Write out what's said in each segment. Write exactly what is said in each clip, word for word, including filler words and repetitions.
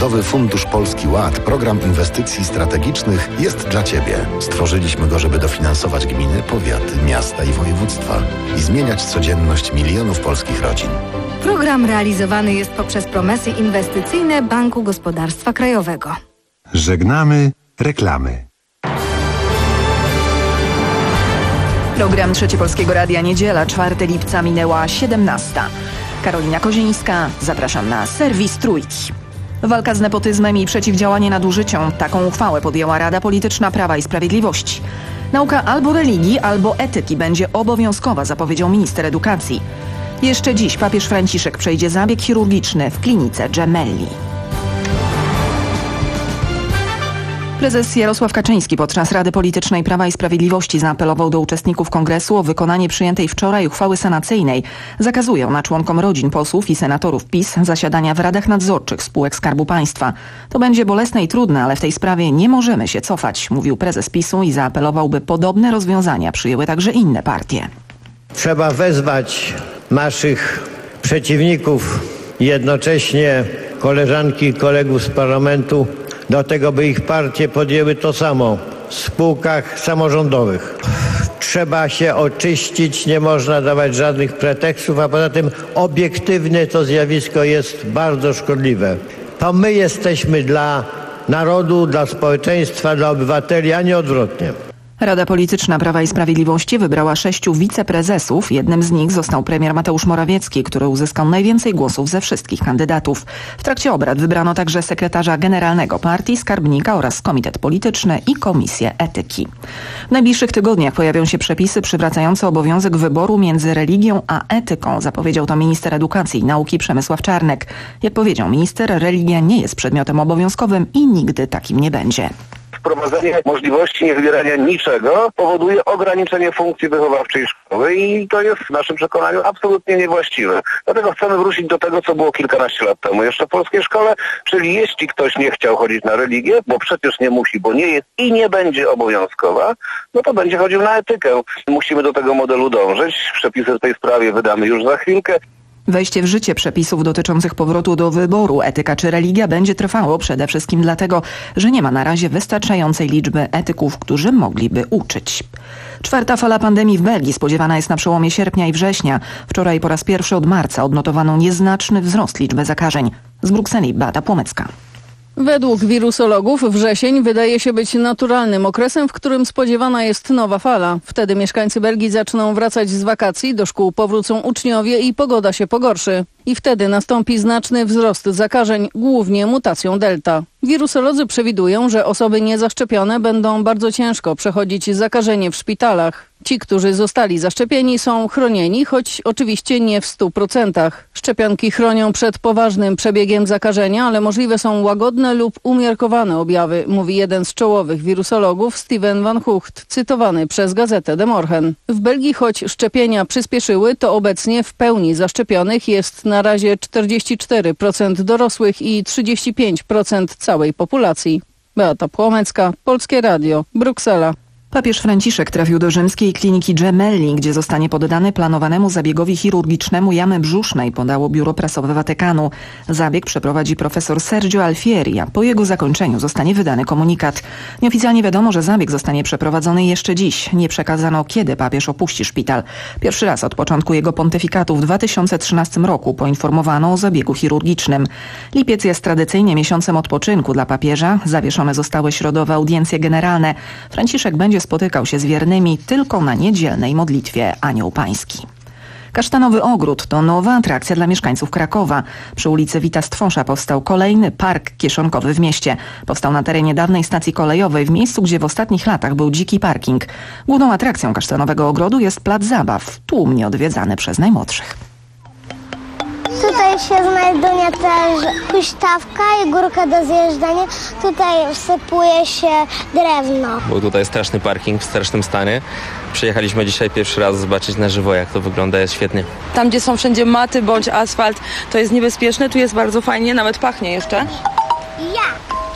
Narodowy Fundusz Polski Ład, program inwestycji strategicznych, jest dla Ciebie. Stworzyliśmy go, żeby dofinansować gminy, powiaty, miasta i województwa i zmieniać codzienność milionów polskich rodzin. Program realizowany jest poprzez promesy inwestycyjne Banku Gospodarstwa Krajowego. Żegnamy reklamy. Program Trzecie Polskiego Radia, niedziela, czwartego lipca, minęła siedemnasta. Karolina Kozińska, zapraszam na serwis Trójki. Walka z nepotyzmem i przeciwdziałanie nadużyciom. Taką uchwałę podjęła Rada Polityczna Prawa i Sprawiedliwości. Nauka albo religii, albo etyki będzie obowiązkowa, zapowiedział minister edukacji. Jeszcze dziś papież Franciszek przejdzie zabieg chirurgiczny w klinice Gemelli. Prezes Jarosław Kaczyński podczas Rady Politycznej Prawa i Sprawiedliwości zaapelował do uczestników kongresu o wykonanie przyjętej wczoraj uchwały senacyjnej. Zakazuje ona członkom rodzin posłów i senatorów PiS zasiadania w radach nadzorczych spółek Skarbu Państwa. To będzie bolesne i trudne, ale w tej sprawie nie możemy się cofać, mówił prezes PiSu i zaapelował, by podobne rozwiązania przyjęły także inne partie. Trzeba wezwać naszych przeciwników i jednocześnie koleżanki i kolegów z parlamentu do tego, by ich partie podjęły to samo w spółkach samorządowych. Trzeba się oczyścić, nie można dawać żadnych pretekstów, a poza tym obiektywne to zjawisko jest bardzo szkodliwe. To my jesteśmy dla narodu, dla społeczeństwa, dla obywateli, a nie odwrotnie. Rada Polityczna Prawa i Sprawiedliwości wybrała sześciu wiceprezesów. Jednym z nich został premier Mateusz Morawiecki, który uzyskał najwięcej głosów ze wszystkich kandydatów. W trakcie obrad wybrano także sekretarza generalnego partii, skarbnika oraz komitet polityczny i komisję etyki. W najbliższych tygodniach pojawią się przepisy przywracające obowiązek wyboru między religią a etyką, zapowiedział to minister edukacji i nauki Przemysław Czarnek. Jak powiedział minister, religia nie jest przedmiotem obowiązkowym i nigdy takim nie będzie. Wprowadzenie możliwości niewybierania niczego powoduje ograniczenie funkcji wychowawczej szkoły i to jest w naszym przekonaniu absolutnie niewłaściwe. Dlatego chcemy wrócić do tego, co było kilkanaście lat temu jeszcze w polskiej szkole, czyli jeśli ktoś nie chciał chodzić na religię, bo przecież nie musi, bo nie jest i nie będzie obowiązkowa, no to będzie chodził na etykę. Musimy do tego modelu dążyć. Przepisy w tej sprawie wydamy już za chwilkę. Wejście w życie przepisów dotyczących powrotu do wyboru etyka czy religia będzie trwało przede wszystkim dlatego, że nie ma na razie wystarczającej liczby etyków, którzy mogliby uczyć. Czwarta fala pandemii w Belgii spodziewana jest na przełomie sierpnia i września. Wczoraj po raz pierwszy od marca odnotowano nieznaczny wzrost liczby zakażeń. Z Brukseli Beata Płomecka. Według wirusologów wrzesień wydaje się być naturalnym okresem, w którym spodziewana jest nowa fala. Wtedy mieszkańcy Belgii zaczną wracać z wakacji, do szkół powrócą uczniowie i pogoda się pogorszy. I wtedy nastąpi znaczny wzrost zakażeń, głównie mutacją delta. Wirusolodzy przewidują, że osoby niezaszczepione będą bardzo ciężko przechodzić zakażenie w szpitalach. Ci, którzy zostali zaszczepieni, są chronieni, choć oczywiście nie w stu procentach. Szczepionki chronią przed poważnym przebiegiem zakażenia, ale możliwe są łagodne lub umiarkowane objawy, mówi jeden z czołowych wirusologów, Steven van Hucht, cytowany przez gazetę De Morgen. W Belgii, choć szczepienia przyspieszyły, to obecnie w pełni zaszczepionych jest na razie czterdzieści cztery procent dorosłych i trzydzieści pięć procent całej populacji. Beata Płomecka, Polskie Radio, Bruksela. Papież Franciszek trafił do rzymskiej kliniki Gemelli, gdzie zostanie poddany planowanemu zabiegowi chirurgicznemu jamy brzusznej, podało biuro prasowe Watykanu. Zabieg przeprowadzi profesor Sergio Alfieri, a po jego zakończeniu zostanie wydany komunikat. Nieoficjalnie wiadomo, że zabieg zostanie przeprowadzony jeszcze dziś. Nie przekazano, kiedy papież opuści szpital. Pierwszy raz od początku jego pontyfikatu w dwa tysiące trzynastym roku poinformowano o zabiegu chirurgicznym. Lipiec jest tradycyjnie miesiącem odpoczynku dla papieża. Zawieszone zostały środowe audiencje generalne. Franciszek będzie spotykał się z wiernymi tylko na niedzielnej modlitwie Anioł Pański. Kasztanowy Ogród to nowa atrakcja dla mieszkańców Krakowa. Przy ulicy Wita Stwosza powstał kolejny park kieszonkowy w mieście. Powstał na terenie dawnej stacji kolejowej, w miejscu, gdzie w ostatnich latach był dziki parking. Główną atrakcją Kasztanowego Ogrodu jest plac zabaw, tłumnie odwiedzany przez najmłodszych. Tutaj się znajduje też huśtawka i górka do zjeżdżania. Tutaj wsypuje się drewno. Był tutaj straszny parking w strasznym stanie. Przyjechaliśmy dzisiaj pierwszy raz zobaczyć na żywo, jak to wygląda, jest świetnie. Tam, gdzie są wszędzie maty bądź asfalt, to jest niebezpieczne, tu jest bardzo fajnie, nawet pachnie jeszcze. Ja!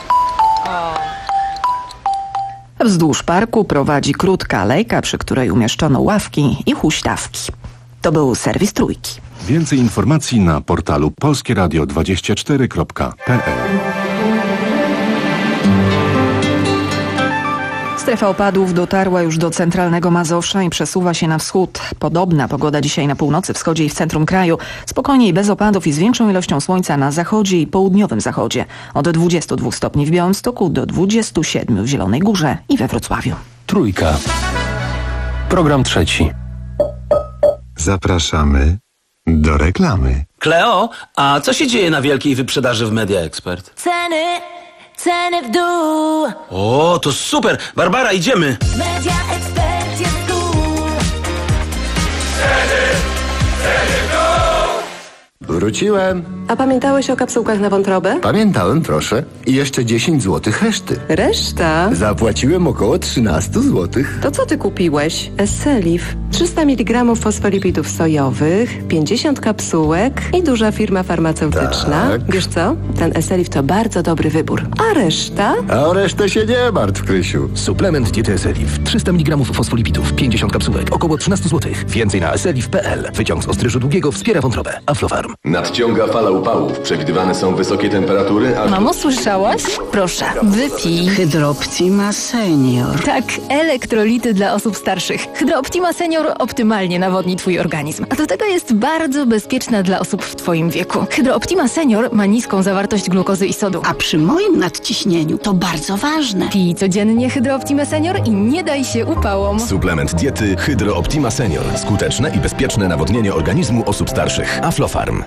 Wzdłuż parku prowadzi krótka alejka, przy której umieszczono ławki i huśtawki. To był serwis Trójki. Więcej informacji na portalu polskieradio dwadzieścia cztery kropka p l. Strefa opadów dotarła już do centralnego Mazowsza i przesuwa się na wschód. Podobna pogoda dzisiaj na północy, wschodzie i w centrum kraju. Spokojniej, bez opadów i z większą ilością słońca na zachodzie i południowym zachodzie. Od dwudziestu dwóch stopni w Białymstoku do dwudziestu siedmiu w Zielonej Górze i we Wrocławiu. Trójka. Program trzeci. Zapraszamy do reklamy. Kleo, a co się dzieje na wielkiej wyprzedaży w Media Expert? Ceny, ceny w dół. O, to super! Barbara, idziemy! Media Expert jest cool. Ceny, ceny w dół! Wróciłem. A pamiętałeś o kapsułkach na wątrobę? Pamiętałem, proszę. I jeszcze dziesięć złotych reszty. Reszta? Zapłaciłem około trzynaście złotych. To co ty kupiłeś? Esselif. trzysta miligramów fosfolipidów sojowych, pięćdziesiąt kapsułek i duża firma farmaceutyczna. Tak. Wiesz co? Ten Esselif to bardzo dobry wybór. A reszta? A o resztę się nie martw, Krysiu. Suplement diety Esselif. trzysta miligramów fosfolipidów, pięćdziesiąt kapsułek, około trzynaście złotych. Więcej na esselif kropka p l. Wyciąg z ostryżu długiego wspiera wątrobę. Aflofarm. Nadciąga fala upałów. Przewidywane są wysokie temperatury, a... Mamo, słyszałaś? Proszę, wypij. Hydrooptima Senior. Tak, elektrolity dla osób starszych. Hydrooptima Senior optymalnie nawodni twój organizm. A do tego jest bardzo bezpieczna dla osób w twoim wieku. Hydrooptima Senior ma niską zawartość glukozy i sodu. A przy moim nadciśnieniu to bardzo ważne. Pij codziennie Hydrooptima Senior i nie daj się upałom. Suplement diety Hydrooptima Senior. Skuteczne i bezpieczne nawodnienie organizmu osób starszych. Aflofarm.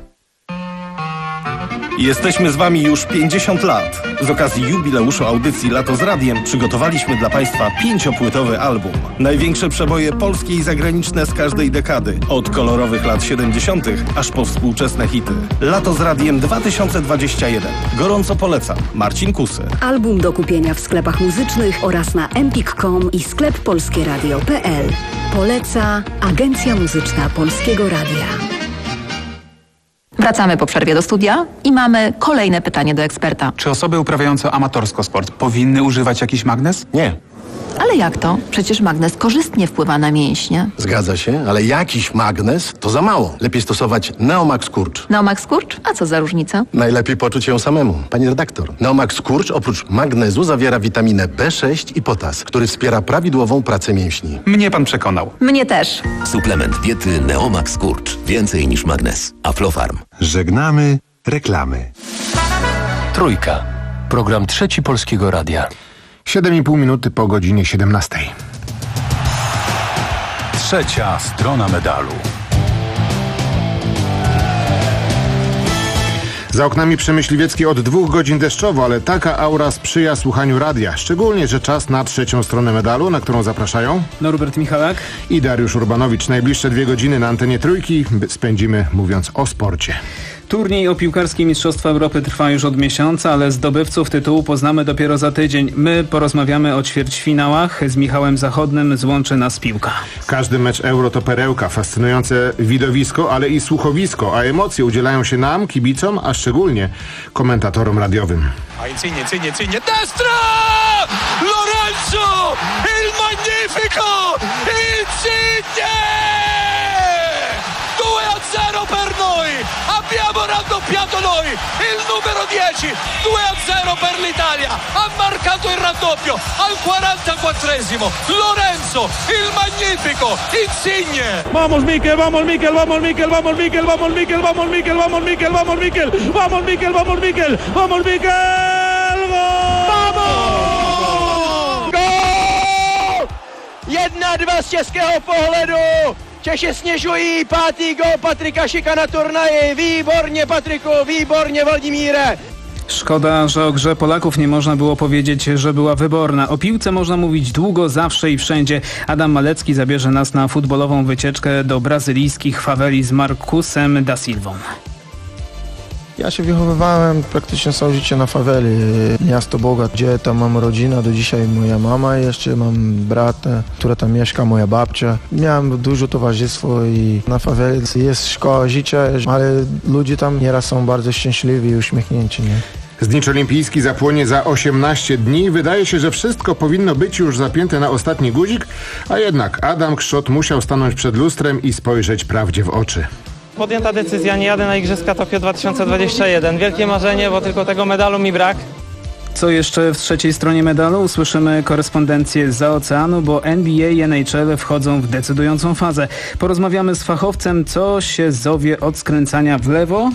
Jesteśmy z Wami już pięćdziesiąt lat. Z okazji jubileuszu audycji Lato z Radiem przygotowaliśmy dla Państwa pięciopłytowy album. Największe przeboje polskie i zagraniczne z każdej dekady. Od kolorowych lat siedemdziesiątych aż po współczesne hity. Lato z Radiem dwa tysiące dwadzieścia jeden. Gorąco polecam. Marcin Kusy. Album do kupienia w sklepach muzycznych oraz na empik kropka com i sklep polskie radio kropka p l. Poleca Agencja Muzyczna Polskiego Radia. Wracamy po przerwie do studia i mamy kolejne pytanie do eksperta. Czy osoby uprawiające amatorsko sport powinny używać jakiś magnez? Nie. Ale jak to? Przecież magnez korzystnie wpływa na mięśnie. Zgadza się, ale jakiś magnez to za mało. Lepiej stosować Neomax Kurcz. Neomax Kurcz? A co za różnica? Najlepiej poczuć ją samemu. Pani redaktor, Neomax Kurcz oprócz magnezu zawiera witaminę B sześć i potas, który wspiera prawidłową pracę mięśni. Mnie pan przekonał. Mnie też. Suplement diety Neomax Kurcz. Więcej niż magnez. Aflofarm. Żegnamy reklamy. Trójka. Program trzeci Polskiego Radia. siedem i pół minuty po godzinie siedemnastej. Trzecia strona medalu. Za oknami Przemyśliwieckiej od dwóch godzin deszczowo, ale taka aura sprzyja słuchaniu radia. Szczególnie, że czas na trzecią stronę medalu, na którą zapraszają Norbert Michalak i Dariusz Urbanowicz. Najbliższe dwie godziny na antenie Trójki spędzimy mówiąc o sporcie. Turniej o piłkarskie Mistrzostwa Europy trwa już od miesiąca, ale zdobywców tytułu poznamy dopiero za tydzień. My porozmawiamy o ćwierćfinałach. Z Michałem Zachodnym złączy nas piłka. Każdy mecz Euro to perełka, fascynujące widowisko, ale i słuchowisko, a emocje udzielają się nam, kibicom, a szczególnie komentatorom radiowym. A Insigne, Insigne, Insigne, destra! Lorenzo! Il magnifico! Insigne! due a zero per noi! Abbiamo raddoppiato noi! Il numero dieci! due a zero per l'Italia! Ha marcato il raddoppio al quarantaquattresimo! Lorenzo! Il magnifico! Insigne! Vamos Mikel, vamos Mikel, vamos Mikel, vamos Mikel, vamos Mikel, vamos Mikel, vamos Mikel, vamos Mikel, vamos Mikel, vamos Mikel, vamos Mikel! Vamos! Gól! Jedna, dva z českého pohledu! Češi snižují, pátý gól Patryka Šika na turnaji. Výborně, Patryku, výborně, Władimíre. Szkoda, że o grze Polaków nie można było powiedzieć, że była wyborna. O piłce można mówić długo, zawsze i wszędzie. Adam Malecki zabierze nas na futbolową wycieczkę do brazylijskich faweli z Marcusem da Silvą. Ja się wychowywałem praktycznie całe życie na faweli. Miasto Boga, gdzie tam mam rodzinę, do dzisiaj moja mama jeszcze, mam brata, która tam mieszka, moja babcia. Miałem dużo towarzystwo i na faweli jest szkoła życia, ale ludzie tam nieraz są bardzo szczęśliwi i uśmiechnięci, nie? Znicz olimpijski zapłonie za osiemnaście dni. Wydaje się, że wszystko powinno być już zapięte na ostatni guzik, a jednak Adam Krzot musiał stanąć przed lustrem i spojrzeć prawdzie w oczy. Podjęta decyzja, nie jadę na Igrzyska Tokio dwa tysiące dwadzieścia jeden. Wielkie marzenie, bo tylko tego medalu mi brak. Co jeszcze w trzeciej stronie medalu? Usłyszymy korespondencję zza oceanu, bo N B A i N H L wchodzą w decydującą fazę. Porozmawiamy z fachowcem, co się zowie od skręcania w lewo.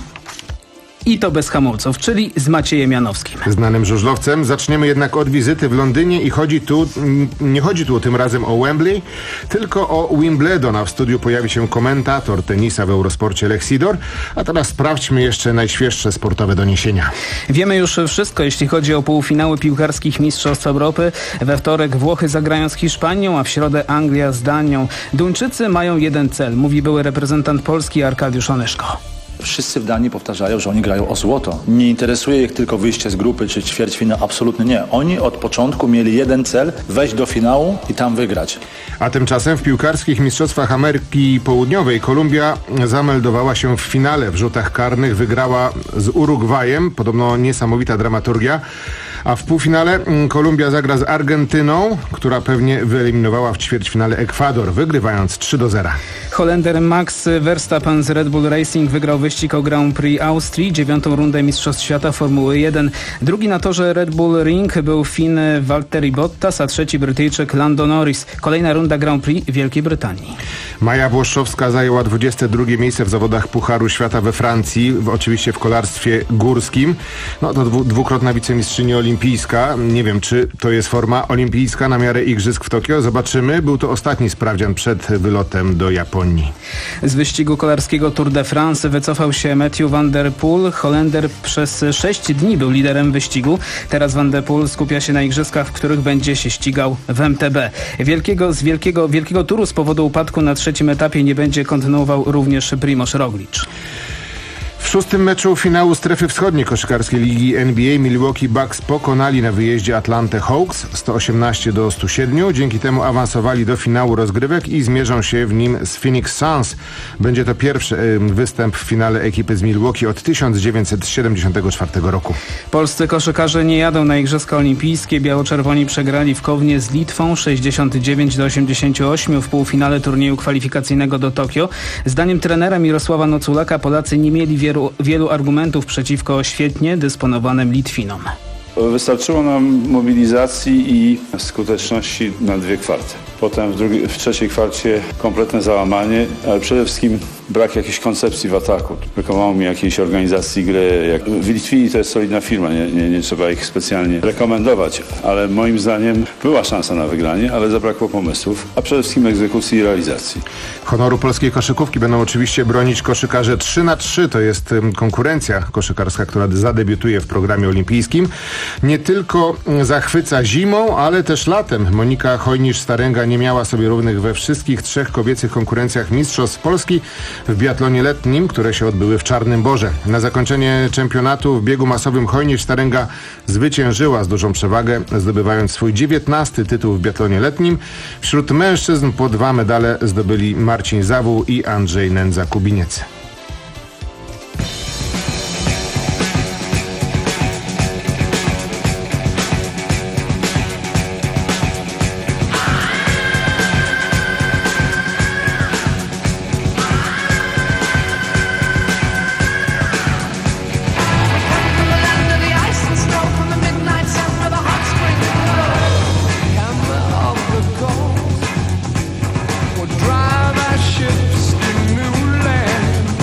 I to bez hamulców, czyli z Maciejem Janowskim. Znanym żużlowcem. Zaczniemy jednak od wizyty w Londynie i chodzi tu, nie chodzi tu tym razem o Wembley, tylko o Wimbledon, a w studiu pojawi się komentator tenisa w Eurosporcie Lech Sidor. A teraz sprawdźmy jeszcze najświeższe sportowe doniesienia. Wiemy już wszystko, jeśli chodzi o półfinały piłkarskich Mistrzostw Europy. We wtorek Włochy zagrają z Hiszpanią, a w środę Anglia z Danią. Duńczycy mają jeden cel, mówi były reprezentant Polski Arkadiusz Onyszko. Wszyscy w Danii powtarzają, że oni grają o złoto. Nie interesuje ich tylko wyjście z grupy czy ćwierćfinał, absolutnie nie. Oni od początku mieli jeden cel, wejść do finału i tam wygrać. A tymczasem w piłkarskich mistrzostwach Ameryki Południowej Kolumbia zameldowała się w finale. W rzutach karnych wygrała z Urugwajem, podobno niesamowita dramaturgia. A w półfinale Kolumbia zagra z Argentyną, która pewnie wyeliminowała w ćwierćfinale Ekwador, wygrywając trzy do zera. Holender Max Verstappen z Red Bull Racing wygrał wyścig o Grand Prix Austrii, dziewiątą rundę Mistrzostw Świata Formuły jeden. Drugi na torze Red Bull Ring był Fin Valtteri Bottas, a trzeci Brytyjczyk Lando Norris. Kolejna runda Grand Prix Wielkiej Brytanii. Maja Włoszczowska zajęła dwudzieste drugie miejsce w zawodach Pucharu Świata we Francji, w, oczywiście w kolarstwie górskim. No to dwu, dwukrotna wicemistrzyni olimpijska. Nie wiem, czy to jest forma olimpijska na miarę igrzysk w Tokio. Zobaczymy. Był to ostatni sprawdzian przed wylotem do Japonii. Z wyścigu kolarskiego Tour de France wycofał się Mathieu van der Poel. Holender przez sześć dni był liderem wyścigu. Teraz van der Poel skupia się na igrzyskach, w których będzie się ścigał w M T B. Wielkiego, z wielkiego, wielkiego turu z powodu upadku na trzecim etapie nie będzie kontynuował również Primož Roglič. W szóstym meczu finału strefy wschodniej koszykarskiej ligi N B A Milwaukee Bucks pokonali na wyjeździe Atlantę Hawks sto osiemnaście do stu siedmiu. Dzięki temu awansowali do finału rozgrywek i zmierzą się w nim z Phoenix Suns. Będzie to pierwszy występ w finale ekipy z Milwaukee od tysiąc dziewięćset siedemdziesiątego czwartego roku. Polscy koszykarze nie jadą na Igrzyska Olimpijskie. Biało-czerwoni przegrali w Kownie z Litwą sześćdziesiąt dziewięć do osiemdziesięciu ośmiu w półfinale turnieju kwalifikacyjnego do Tokio. Zdaniem trenera Mirosława Noculaka Polacy nie mieli wielu wielu argumentów przeciwko świetnie dysponowanym Litwinom. Wystarczyło nam mobilizacji i skuteczności na dwie kwarty. Potem w, drugiej, w trzeciej kwarcie kompletne załamanie, ale przede wszystkim brak jakiejś koncepcji w ataku. Brakowało mi jakiejś organizacji gry. Jak w Litwini to jest solidna firma, nie, nie, nie trzeba ich specjalnie rekomendować, ale moim zdaniem była szansa na wygranie, ale zabrakło pomysłów, a przede wszystkim egzekucji i realizacji. Honoru polskiej koszykówki będą oczywiście bronić koszykarze trzy na trzy. To jest konkurencja koszykarska, która zadebiutuje w programie olimpijskim. Nie tylko zachwyca zimą, ale też latem. Monika Hojnisz-Staręga nie miała sobie równych we wszystkich trzech kobiecych konkurencjach Mistrzostw Polski w biatlonie letnim, które się odbyły w Czarnym Borze. Na zakończenie czempionatu w biegu masowym Hojnisz-Staręga zwyciężyła z dużą przewagę, zdobywając swój dziewiętnasty tytuł w biatlonie letnim. Wśród mężczyzn po dwa medale zdobyli Marcin Zawół i Andrzej Nędza-Kubiniec. Drive our ships to new land.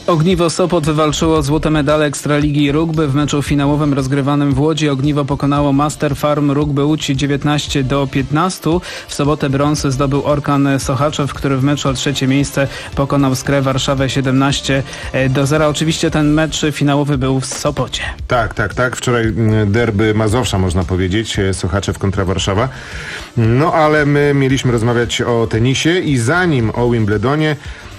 Ogniwo Sopot wywalczyło złote medale Ekstraligi Rugby w meczu finałowym rozgrywanym w Łodzi. Ogniwo pokonało Master Farm Rugby Łódź dziewiętnaście do piętnastu. W sobotę brąz zdobył Orkan Sochaczew, który w meczu o trzecie miejsce pokonał Skrę Warszawę siedemnaście do zera. Oczywiście ten mecz finałowy był w Sopocie. Tak, tak, tak. Wczoraj derby Mazowsza, można powiedzieć. Sochaczew kontra Warszawa. No ale my mieliśmy rozmawiać o tenisie i zanim o Wimbledonie,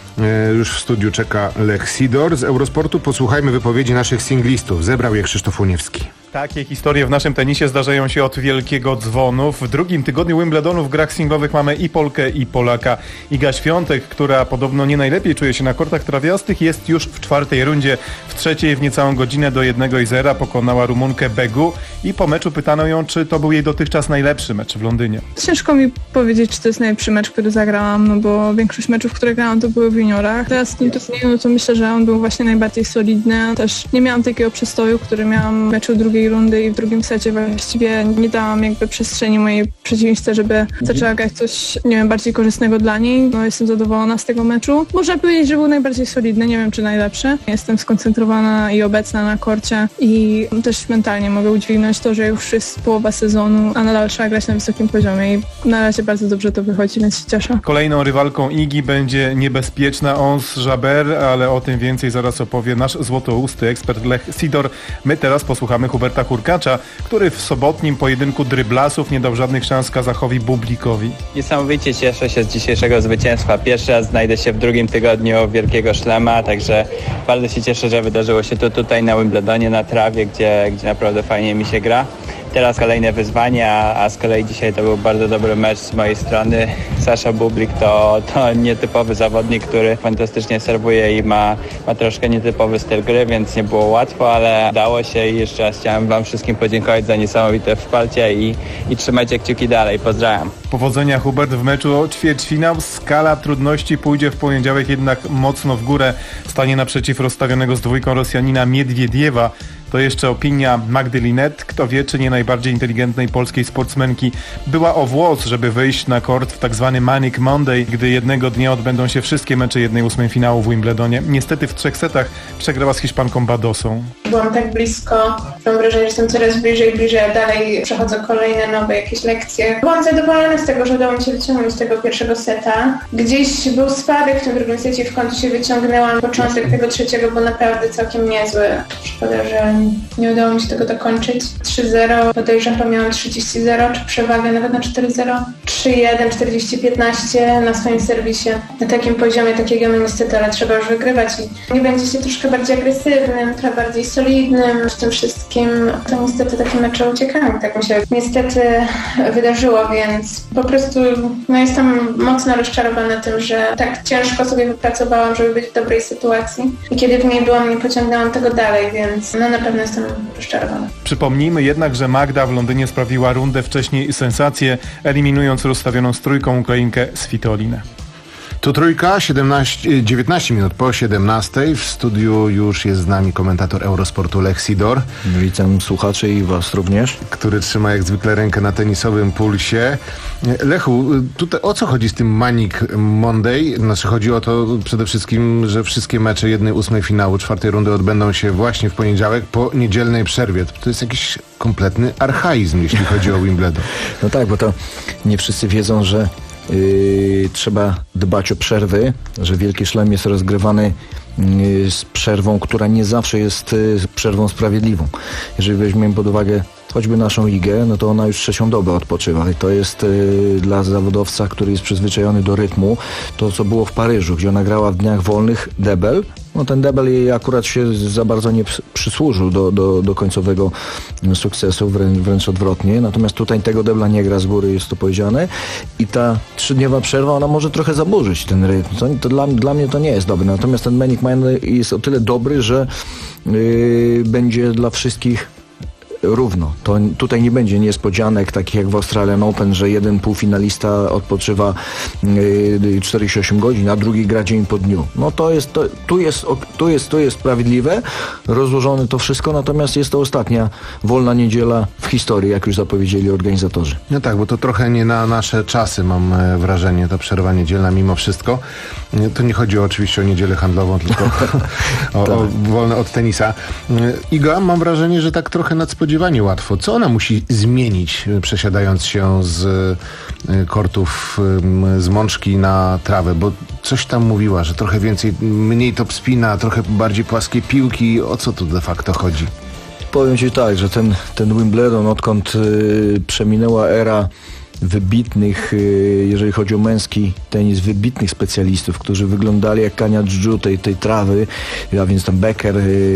już w studiu czeka Lech Sidor z Eurosportu. Posłuchajmy wypowiedzi naszych singlistów. Zebrał je Krzysztof Łuniewski. Takie historie w naszym tenisie zdarzają się od wielkiego dzwonu. W drugim tygodniu Wimbledonu w grach singlowych mamy i Polkę, i Polaka. Iga Świątek, która podobno nie najlepiej czuje się na kortach trawiastych, jest już w czwartej rundzie. W trzeciej w niecałą godzinę do jednego zera pokonała Rumunkę Begu i po meczu pytano ją, czy to był jej dotychczas najlepszy mecz w Londynie. Ciężko mi powiedzieć, czy to jest najlepszy mecz, który zagrałam, no bo większość meczów, które grałam, to były w juniorach. Teraz w tym turnieju, no to myślę, że on był właśnie najbardziej solidny. Też nie miałam takiego przestoju, który miałam w meczu drugiej rundy i w drugim secie właściwie nie dałam jakby przestrzeni mojej przeciwniczce, żeby zaczęła grać coś, nie wiem, bardziej korzystnego dla niej. No jestem zadowolona z tego meczu. Można powiedzieć, że był najbardziej solidny, nie wiem czy najlepszy. Jestem skoncentrowana i obecna na korcie i też mentalnie mogę udźwignąć to, że już jest połowa sezonu, a nadal trzeba grać na wysokim poziomie i na razie bardzo dobrze to wychodzi, więc się cieszę. Kolejną rywalką Igi będzie niebezpieczna Ons Jabeur, ale o tym więcej zaraz opowie nasz złotousty ekspert Lech Sidor. My teraz posłuchamy Huberta Hurkacza, który w sobotnim pojedynku dryblasów nie dał żadnych szans Kazachowi Bublikowi. Niesamowicie cieszę się z dzisiejszego zwycięstwa. Pierwszy raz znajdę się w drugim tygodniu Wielkiego Szlema, także bardzo się cieszę, że wydarzyło się to tutaj na Wimbledonie, na trawie, gdzie, gdzie naprawdę fajnie mi się gra. Teraz kolejne wyzwanie, a, a z kolei dzisiaj to był bardzo dobry mecz z mojej strony. Sasza Bublik to, to nietypowy zawodnik, który fantastycznie serwuje i ma, ma troszkę nietypowy styl gry, więc nie było łatwo, ale udało się i jeszcze raz chciałem wam wszystkim podziękować za niesamowite wsparcie i, i trzymajcie kciuki dalej. Pozdrawiam. Powodzenia, Hubert, w meczu o ćwierćfinał. Skala trudności pójdzie w poniedziałek jednak mocno w górę. Stanie naprzeciw rozstawionego z dwójką Rosjanina Miedwiediewa. To jeszcze opinia Magdy Linet. Kto wie, czy nie najbardziej inteligentnej polskiej sportsmenki była o włos, żeby wyjść na kort w tak zwany Manic Monday, gdy jednego dnia odbędą się wszystkie mecze jednej ósmej finału w Wimbledonie. Niestety w trzech setach przegrała z Hiszpanką Badosą. Byłam tak blisko, mam wrażenie, że jestem coraz bliżej, bliżej, a dalej przechodzę kolejne nowe jakieś lekcje. Byłam zadowolona z tego, że udało mi się wyciągnąć z tego pierwszego seta. Gdzieś był spadek w tym drugim secie, w końcu się wyciągnęłam. Początek tego trzeciego był naprawdę całkiem niezły. Szkoda, że nie udało mi się tego dokończyć. trzy zero, podejrzewam, że miałam trzydzieści zero, czy przewagę nawet na cztery zero. trzy jeden, czterdzieści piętnaście na swoim serwisie. Na takim poziomie takiego no niestety, ale trzeba już wygrywać i nie będzie się troszkę bardziej agresywnym, trochę bardziej solidnym w tym wszystkim. To niestety takie mecze uciekają. Tak mi się niestety wydarzyło, więc po prostu no jestem mocno rozczarowana tym, że tak ciężko sobie wypracowałam, żeby być w dobrej sytuacji i kiedy w niej byłam, nie pociągnęłam tego dalej, więc no na pewno jestem rozczarowana. Przypomnijmy jednak, że Magda w Londynie sprawiła rundę wcześniej sensację, eliminując rozstawioną z trójką Ukrainkę Svitolinę. Tu trójka, siedemnaście, dziewiętnaście minut po siedemnastej. W studiu już jest z nami komentator Eurosportu Lech Sidor. Witam słuchaczy i was również. Który trzyma jak zwykle rękę na tenisowym pulsie. Lechu, tutaj o co chodzi z tym Manic Monday? Znaczy chodzi o to przede wszystkim, że wszystkie mecze jednej ósmej finału czwartej rundy odbędą się właśnie w poniedziałek po niedzielnej przerwie. To jest jakiś kompletny archaizm, jeśli chodzi o Wimbledon. No tak, bo to nie wszyscy wiedzą, że Yy, trzeba dbać o przerwy, że Wielki Szlem jest rozgrywany yy, z przerwą, która nie zawsze jest yy, przerwą sprawiedliwą. Jeżeli weźmiemy pod uwagę choćby naszą ligę, no to ona już trzecią dobę odpoczywa i to jest yy, dla zawodowca, który jest przyzwyczajony do rytmu, to co było w Paryżu, gdzie ona grała w dniach wolnych debel. No ten debel jej akurat się za bardzo nie przysłużył do, do, do końcowego sukcesu, wręcz, wręcz odwrotnie. Natomiast tutaj tego debla nie gra z góry, jest to powiedziane. I ta trzydniowa przerwa, ona może trochę zaburzyć ten rytm. To, to dla, dla mnie to nie jest dobre. Natomiast ten Manic Monday jest o tyle dobry, że yy, będzie dla wszystkich równo. To tutaj nie będzie niespodzianek takich jak w Australian Open, że jeden półfinalista odpoczywa yy, czterdzieści osiem godzin, a drugi gra dzień po dniu. No to jest, to, tu jest, tu jest, tu jest sprawiedliwe, rozłożone to wszystko, natomiast jest to ostatnia wolna niedziela w historii, jak już zapowiedzieli organizatorzy. No tak, bo to trochę nie na nasze czasy, mam wrażenie, ta przerwa niedzielna mimo wszystko. To nie chodzi oczywiście o niedzielę handlową, tylko o, o wolne od tenisa. Iga, mam wrażenie, że tak trochę nadspodziewanie łatwo. Co ona musi zmienić, przesiadając się z kortów, z mączki na trawę? Bo coś tam mówiła, że trochę więcej, mniej top spina, trochę bardziej płaskie piłki. O co tu de facto chodzi? Powiem Ci tak, że ten, ten Wimbledon, odkąd y, przeminęła era wybitnych, jeżeli chodzi o męski tenis, wybitnych specjalistów, którzy wyglądali jak Kania Dżdżu tej, tej trawy, a więc tam Becker,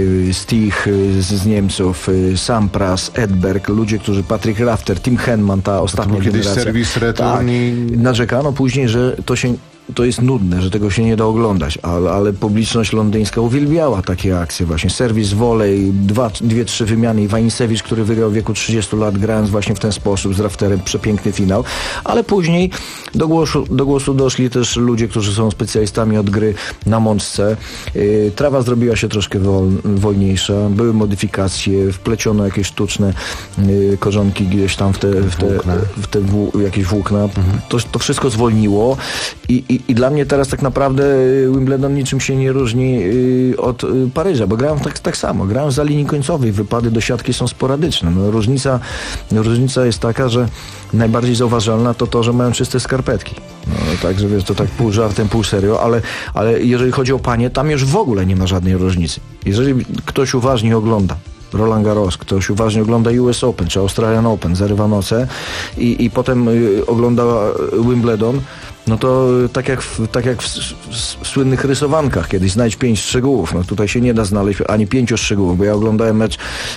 Stich z, z Niemców, Sampras, Edberg, ludzie, którzy, Patrick Rafter, Tim Henman, ta ostatnia kiedyś generacja. serwis return tak, i... narzekano później, że to się to jest nudne, że tego się nie da oglądać, ale, ale publiczność londyńska uwielbiała takie akcje właśnie. Serwis, volej, dwa, dwie, trzy wymiany i Wanisewicz, który wygrał w wieku trzydziestu lat, grając właśnie w ten sposób z Rafterem, przepiękny finał, ale później do głosu, do głosu doszli też ludzie, którzy są specjalistami od gry na mączce. Yy, trawa zrobiła się troszkę wol, wolniejsza, były modyfikacje, wpleciono jakieś sztuczne yy, korzonki gdzieś tam w te, w te, w te w, jakieś włókna. Mhm. To, to wszystko zwolniło i, i I dla mnie teraz tak naprawdę Wimbledon niczym się nie różni od Paryża, bo grałem tak, tak samo. Grałem za linii końcowej, wypady do siatki są sporadyczne. No, różnica, różnica jest taka, że najbardziej zauważalna to to, że mają czyste skarpetki. No, także wiesz, to tak pół żartem, pół serio, ale, ale jeżeli chodzi o panie, tam już w ogóle nie ma żadnej różnicy. Jeżeli ktoś uważnie ogląda Roland Garros, ktoś uważnie ogląda U S Open czy Australian Open, zarywa noce i, i potem y, ogląda Wimbledon, no to tak jak w, tak jak w, w, w słynnych rysowankach kiedyś, znajdź pięć szczegółów. No tutaj się nie da znaleźć ani pięciu szczegółów, bo ja oglądałem mecz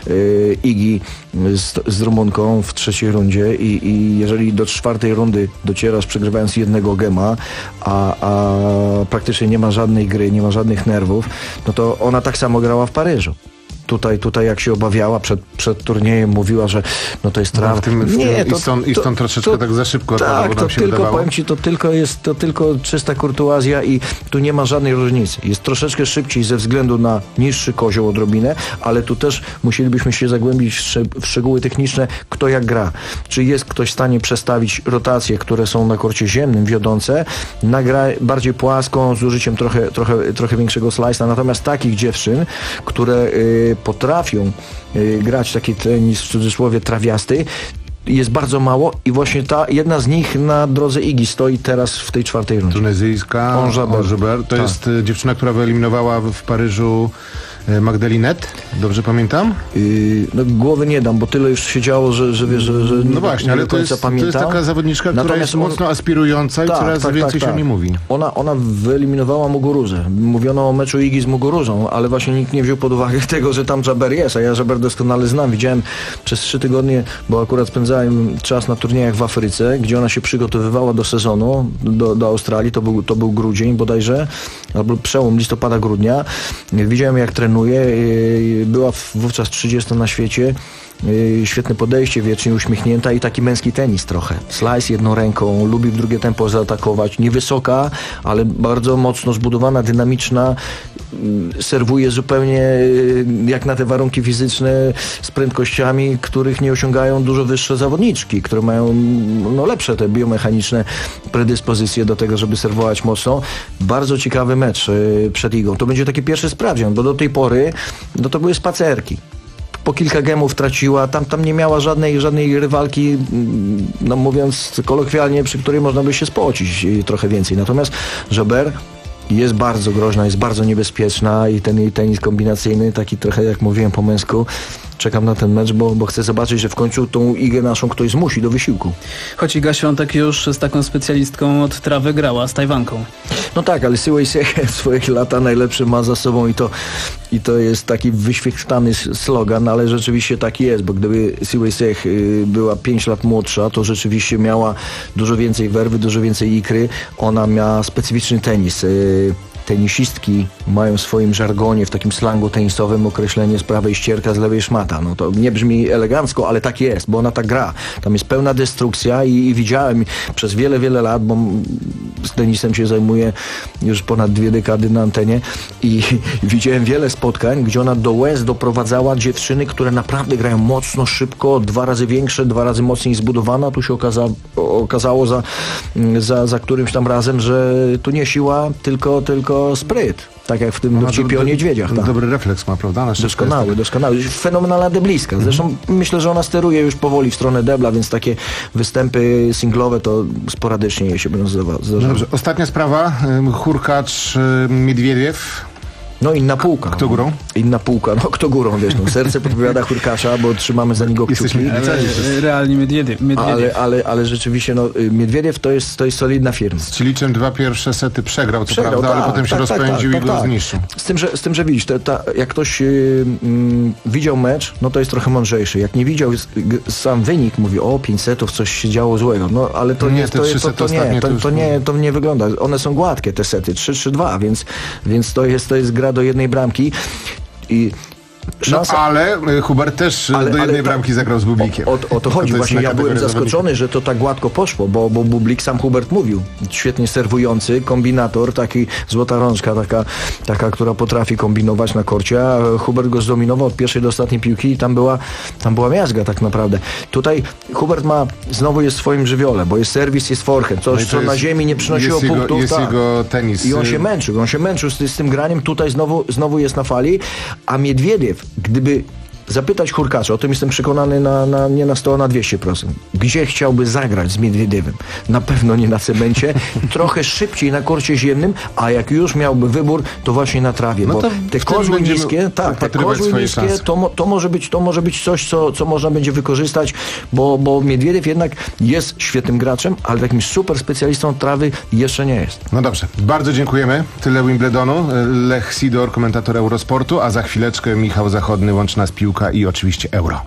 y, Igi z, z Rumunką w trzeciej rundzie i, i jeżeli do czwartej rundy docierasz przegrywając jednego gema, a, a praktycznie nie ma żadnej gry, nie ma żadnych nerwów, no to ona tak samo grała w Paryżu. Tutaj, tutaj jak się obawiała przed, przed turniejem, mówiła, że no to jest trawa. No w tym, w nie, tym, to, i stąd, to, i stąd troszeczkę to, tak za szybko tak, to, to nam się tylko, wydawało. powiem Ci, to tylko jest to tylko czysta kurtuazja i tu nie ma żadnej różnicy. Jest troszeczkę szybciej ze względu na niższy kozioł odrobinę, ale tu też musielibyśmy się zagłębić w szczegóły techniczne, kto jak gra. Czy jest ktoś w stanie przestawić rotacje, które są na korcie ziemnym wiodące, na grę bardziej płaską, z użyciem trochę, trochę, trochę większego slajsa. Natomiast takich dziewczyn, które y, potrafią grać taki tenis w cudzysłowie trawiasty, jest bardzo mało i właśnie ta jedna z nich na drodze Igi stoi teraz w tej czwartej rundzie. Tunezyjska Onjabeur. To tak. jest dziewczyna, która wyeliminowała w Paryżu Magdalinet, dobrze pamiętam? Yy, no głowy nie dam, bo tyle już się działo, że, że wiesz, że, że no nie, właśnie, nie ale do to końca jest, pamiętam. to jest taka zawodniczka, która Natomiast jest on... mocno aspirująca i tak, coraz tak, więcej tak, się tak. o niej mówi. Ona, ona wyeliminowała Muguruzę. Mówiono o meczu Igi z Muguruzą, ale właśnie nikt nie wziął pod uwagę tego, że tam Jabeur jest, a ja Jabeur doskonale znam. Widziałem przez trzy tygodnie, bo akurat spędzałem czas na turniejach w Afryce, gdzie ona się przygotowywała do sezonu, do, do Australii, to był, to był grudzień bodajże, albo przełom listopada, grudnia. Widziałem jak trenuje, była wówczas trzydziesta na świecie. Świetne podejście, wiecznie uśmiechnięta i taki męski tenis trochę. Slice jedną ręką, lubi w drugie tempo zaatakować. Niewysoka, ale bardzo mocno zbudowana, dynamiczna. Serwuje zupełnie jak na te warunki fizyczne z prędkościami, których nie osiągają dużo wyższe zawodniczki, które mają no, lepsze te biomechaniczne predyspozycje do tego, żeby serwować mocno. Bardzo ciekawy mecz przed Igą. To będzie taki pierwszy sprawdzian, bo do tej pory no, to były spacerki. Po kilka gemów traciła, tam, tam nie miała żadnej, żadnej rywalki, no mówiąc kolokwialnie, przy której można by się spocić trochę więcej. Natomiast Jabeur jest bardzo groźna, jest bardzo niebezpieczna i ten jej tenis kombinacyjny, taki trochę jak mówiłem po męsku, czekam na ten mecz, bo, bo chcę zobaczyć, że w końcu tą Igę naszą ktoś zmusi do wysiłku. Choć Iga Świątek już z taką specjalistką od trawy grała, z Tajwanką. No tak, ale Siwei Seh swoje lata najlepsze ma za sobą i to, i to jest taki wyświechtany slogan, ale rzeczywiście tak jest, bo gdyby Siwei Seh była pięć lat młodsza, to rzeczywiście miała dużo więcej werwy, dużo więcej ikry. Ona miała specyficzny tenis. tenisistki mają w swoim żargonie, w takim slangu tenisowym określenie z prawej ścierka, z lewej szmata. No to nie brzmi elegancko, ale tak jest, bo ona tak gra. Tam jest pełna destrukcja i, i widziałem przez wiele, wiele lat, bo z tenisem się zajmuję już ponad dwie dekady na antenie i, i widziałem wiele spotkań, gdzie ona do łez doprowadzała dziewczyny, które naprawdę grają mocno, szybko, dwa razy większe, dwa razy mocniej zbudowana. Tu się okaza, okazało za, za, za którymś tam razem, że tu nie siła, tylko, tylko spryt. Tak jak w tym dowcipie o niedźwiedziach. Do, tak. Dobry refleks ma, prawda? Doskonały, tak. doskonały. Fenomenalna deblistka. Zresztą mhm. myślę, że ona steruje już powoli w stronę debla, więc takie występy singlowe to sporadycznie jej się będą zdarzały. Dobrze. Ostatnia sprawa. Hurkacz Miedwiediew. No inna półka. Kto górą? Inna półka. No kto górą, wiesz, no, serce podpowiada Hurkacza, bo trzymamy za niego kciuki. Ale, realnie Miedwiediew. Ale, ale, ale rzeczywiście, no, Miedwiediew to jest, to jest solidna firma. Z Ciliczem dwa pierwsze sety przegrał, co przegrał, prawda, tak, ale potem się tak, rozpędził tak, tak, i go tak. zniszczył. Z tym, że, z tym, że widzisz, to, ta, jak ktoś yy, yy, widział mecz, no to jest trochę mądrzejszy. Jak nie widział sam wynik, mówi, o, pięć setów, coś się działo złego. No ale to nie, nie, to, to, to, to, nie, to, to, nie, to nie wygląda. One są gładkie, te sety, trzy trzy dwa, więc, więc to, jest, to jest gra do jednej bramki. I szansa... No ale Hubert też ale, do jednej ale bramki ta... zagrał z Bublikiem. O, o, o to chodzi. To Właśnie ja byłem zaskoczony, zawodnika. że to tak gładko poszło, bo, bo Bublik, sam Hubert mówił, świetnie serwujący, kombinator, taki złota rączka, taka, taka, która potrafi kombinować na korcie, a Hubert go zdominował od pierwszej do ostatniej piłki i tam była, tam była miazga tak naprawdę. Tutaj Hubert ma, znowu jest w swoim żywiole, bo jest serwis, jest forehand, coś, no co jest, na ziemi nie przynosiło jest punktów. Jego, jest tak. jego tenis. I on się męczył, on się męczył z, z tym graniem, tutaj znowu, znowu jest na fali, a Miedwiediew, gdyby zapytać Hurkacza, o tym jestem przekonany na, na, nie na sto, a na dwieście procent. Gdzie chciałby zagrać z Miedwiediewem? Na pewno nie na cemencie, trochę szybciej na korcie ziemnym, a jak już miałby wybór, to właśnie na trawie, no bo te kozły niskie, tak, te kozły niskie, to, to, może być, to może być coś, co, co można będzie wykorzystać, bo, bo Miedwiediew jednak jest świetnym graczem, ale takim super specjalistą trawy jeszcze nie jest. No dobrze, bardzo dziękujemy. Tyle Wimbledonu. Lech Sidor, komentator Eurosportu, a za chwileczkę Michał Zachodny, łączy nas piłka i oczywiście euro.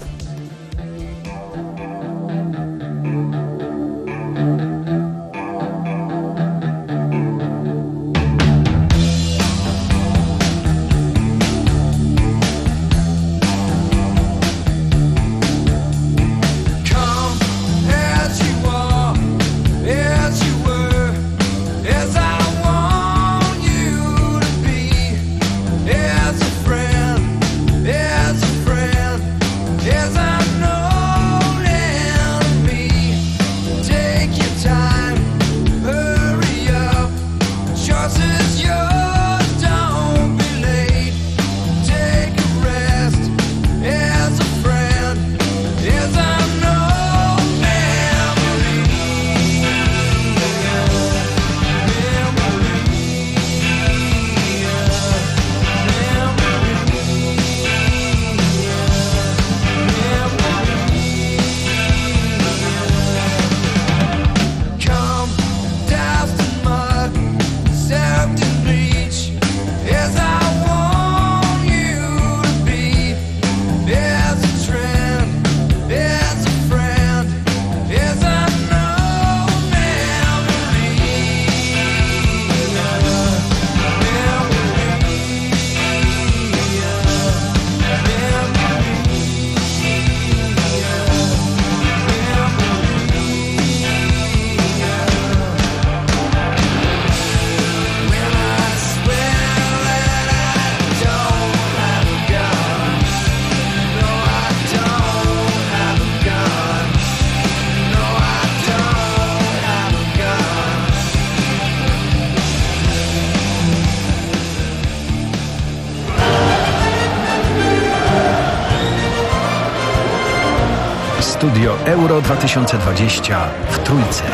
Studio Euro dwa tysiące dwadzieścia w Trójce.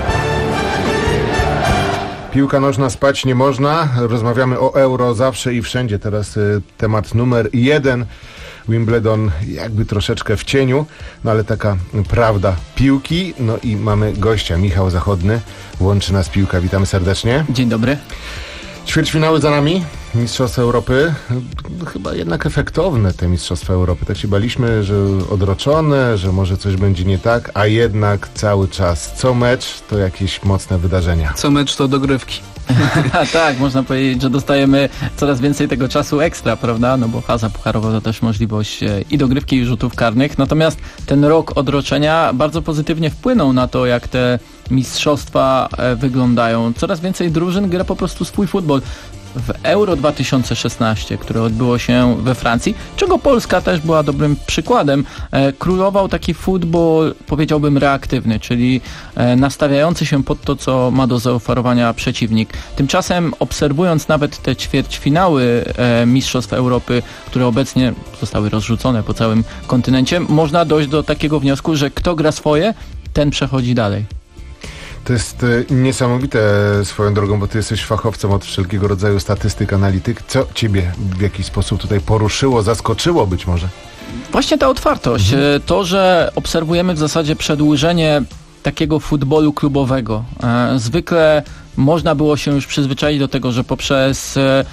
Piłka nożna, spać nie można. Rozmawiamy o euro zawsze i wszędzie. Teraz y, temat numer jeden. Wimbledon jakby troszeczkę w cieniu, no ale taka prawda piłki. No i mamy gościa, Michał Zachodny. Łączy nas piłka. Witamy serdecznie. Dzień dobry. Ćwierćfinały za nami. Mistrzostwa Europy. Chyba jednak efektowne te Mistrzostwa Europy. Tak się baliśmy, że odroczone, że może coś będzie nie tak, a jednak cały czas co mecz to jakieś mocne wydarzenia. Co mecz to dogrywki. Tak, można powiedzieć, że dostajemy coraz więcej tego czasu ekstra, prawda? No bo faza pucharowa to też możliwość i dogrywki, i rzutów karnych. Natomiast ten rok odroczenia bardzo pozytywnie wpłynął na to, jak te mistrzostwa wyglądają. Coraz więcej drużyn gra po prostu swój futbol. W Euro dwa tysiące szesnaście, które odbyło się we Francji, czego Polska też była dobrym przykładem, e, królował taki futbol, powiedziałbym, reaktywny, czyli e, nastawiający się pod to, co ma do zaoferowania przeciwnik. Tymczasem obserwując nawet te ćwierćfinały e, Mistrzostw Europy, które obecnie zostały rozrzucone po całym kontynencie, można dojść do takiego wniosku, że kto gra swoje, ten przechodzi dalej. To jest y, niesamowite swoją drogą, bo ty jesteś fachowcem od wszelkiego rodzaju statystyk, analityk. Co ciebie w jakiś sposób tutaj poruszyło, zaskoczyło być może? Właśnie ta otwartość. Mhm. To, że obserwujemy w zasadzie przedłużenie takiego futbolu klubowego. E, zwykle można było się już przyzwyczaić do tego, że poprzez e,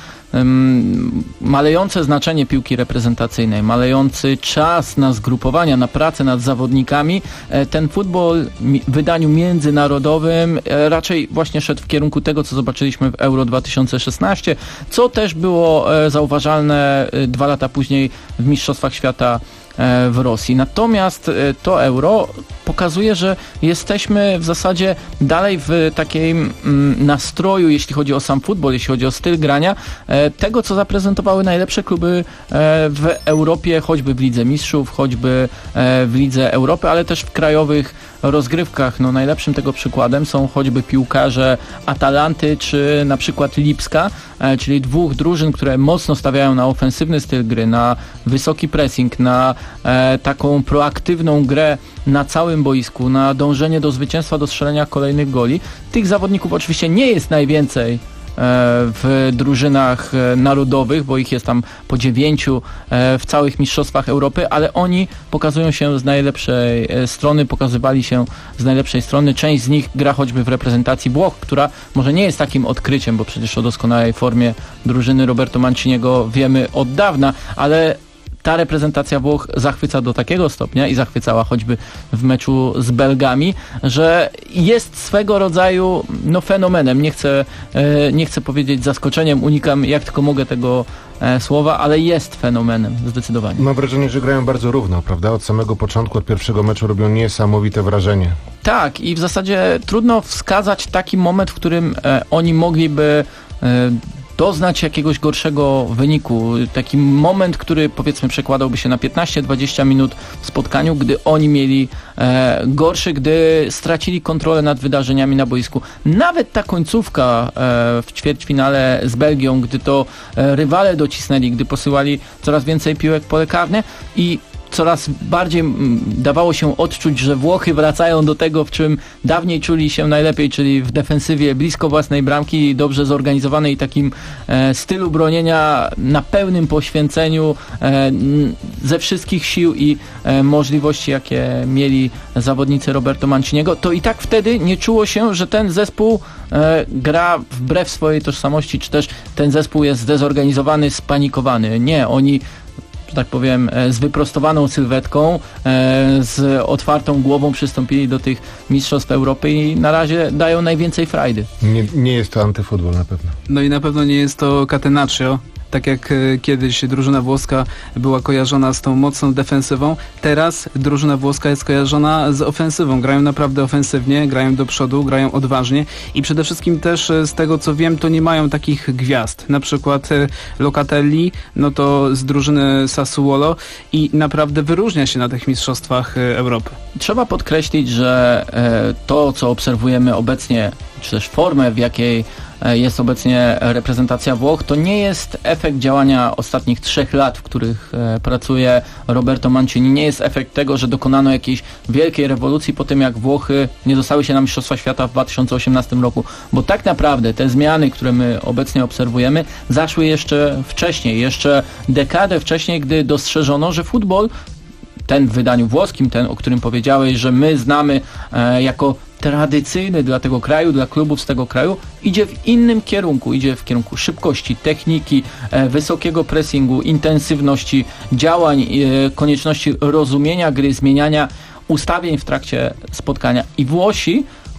um, malejące znaczenie piłki reprezentacyjnej, malejący czas na zgrupowania, na pracę nad zawodnikami, e, ten futbol w wydaniu międzynarodowym e, raczej właśnie szedł w kierunku tego, co zobaczyliśmy w Euro dwa tysiące szesnaście, co też było e, zauważalne e, dwa lata później w Mistrzostwach Świata w Rosji. Natomiast to Euro pokazuje, że jesteśmy w zasadzie dalej w takim nastroju, jeśli chodzi o sam futbol, jeśli chodzi o styl grania, tego, co zaprezentowały najlepsze kluby w Europie, choćby w Lidze Mistrzów, choćby w Lidze Europy, ale też w krajowych rozgrywkach. No, najlepszym tego przykładem są choćby piłkarze Atalanty czy na przykład Lipska, czyli dwóch drużyn, które mocno stawiają na ofensywny styl gry, na wysoki pressing, na e, taką proaktywną grę na całym boisku, na dążenie do zwycięstwa, do strzelenia kolejnych goli. Tych zawodników oczywiście nie jest najwięcej w drużynach narodowych, bo ich jest tam po dziewięciu w całych mistrzostwach Europy, ale oni pokazują się z najlepszej strony, pokazywali się z najlepszej strony. Część z nich gra choćby w reprezentacji Włoch, która może nie jest takim odkryciem, bo przecież o doskonałej formie drużyny Roberto Manciniego wiemy od dawna, ale ta reprezentacja Włoch zachwyca do takiego stopnia i zachwycała choćby w meczu z Belgami, że jest swego rodzaju no, fenomenem. Nie chcę, e, nie chcę powiedzieć zaskoczeniem, unikam jak tylko mogę tego e, słowa, ale jest fenomenem, zdecydowanie. Mam wrażenie, że grają bardzo równo, prawda? Od samego początku, od pierwszego meczu robią niesamowite wrażenie. Tak, i w zasadzie trudno wskazać taki moment, w którym e, oni mogliby e, doznać jakiegoś gorszego wyniku. Taki moment, który powiedzmy przekładałby się na piętnaście dwadzieścia minut w spotkaniu, gdy oni mieli e, gorszy, gdy stracili kontrolę nad wydarzeniami na boisku. Nawet ta końcówka e, w ćwierćfinale z Belgią, gdy to e, rywale docisnęli, gdy posyłali coraz więcej piłek w pole karne i coraz bardziej dawało się odczuć, że Włochy wracają do tego, w czym dawniej czuli się najlepiej, czyli w defensywie blisko własnej bramki, dobrze zorganizowanej, takim e, stylu bronienia na pełnym poświęceniu e, ze wszystkich sił i e, możliwości, jakie mieli zawodnicy Roberto Manciniego, to i tak wtedy nie czuło się, że ten zespół e, gra wbrew swojej tożsamości, czy też ten zespół jest zdezorganizowany, spanikowany. Nie, oni że tak powiem, z wyprostowaną sylwetką, z otwartą głową przystąpili do tych mistrzostw Europy i na razie dają najwięcej frajdy. Nie, nie jest to antyfutbol na pewno. No i na pewno nie jest to catenaccio. Tak jak kiedyś drużyna włoska była kojarzona z tą mocną defensywą, teraz drużyna włoska jest kojarzona z ofensywą. Grają naprawdę ofensywnie, grają do przodu, grają odważnie i przede wszystkim też z tego co wiem, to nie mają takich gwiazd. Na przykład Locatelli, no to z drużyny Sassuolo i naprawdę wyróżnia się na tych mistrzostwach Europy. Trzeba podkreślić, że to co obserwujemy obecnie, czy też formę, w jakiej jest obecnie reprezentacja Włoch, to nie jest efekt działania ostatnich trzech lat, w których pracuje Roberto Mancini. Nie jest efekt tego, że dokonano jakiejś wielkiej rewolucji po tym, jak Włochy nie dostały się na Mistrzostwa Świata w dwa tysiące osiemnastym roku. Bo tak naprawdę te zmiany, które my obecnie obserwujemy, zaszły jeszcze wcześniej, jeszcze dekadę wcześniej, gdy dostrzeżono, że futbol, ten w wydaniu włoskim, ten, o którym powiedziałeś, że my znamy e, jako tradycyjny dla tego kraju, dla klubów z tego kraju, idzie w innym kierunku. Idzie w kierunku szybkości, techniki, e, wysokiego pressingu, intensywności działań, e, konieczności rozumienia gry, zmieniania ustawień w trakcie spotkania. I Włosi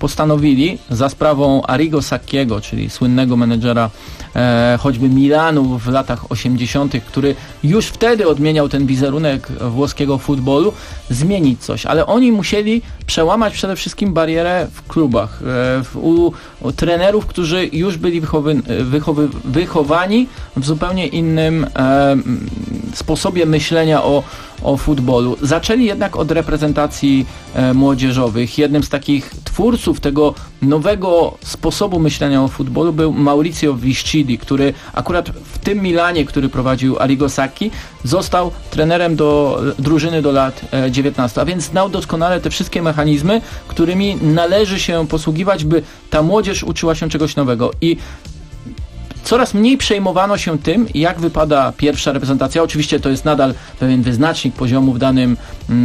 postanowili za sprawą Arrigo Sacchiego, czyli słynnego menedżera e, choćby Milanu w latach osiemdziesiątych, który już wtedy odmieniał ten wizerunek włoskiego futbolu, zmienić coś. Ale oni musieli przełamać przede wszystkim barierę w klubach, e, w, u, u trenerów, którzy już byli wychowy, wychowy, wychowani w zupełnie innym e, sposobie myślenia o, o futbolu. Zaczęli jednak od reprezentacji e, młodzieżowych. Jednym z takich twórców tego nowego sposobu myślenia o futbolu był Maurizio Viscidi, który akurat w tym Milanie, który prowadził Arrigo Sacchi, został trenerem do drużyny do lat e, dziewiętnastu, a więc znał doskonale te wszystkie mechanizmy, którymi należy się posługiwać, by ta młodzież uczyła się czegoś nowego. I coraz mniej przejmowano się tym, jak wypada pierwsza reprezentacja. Oczywiście to jest nadal pewien wyznacznik poziomu w danym,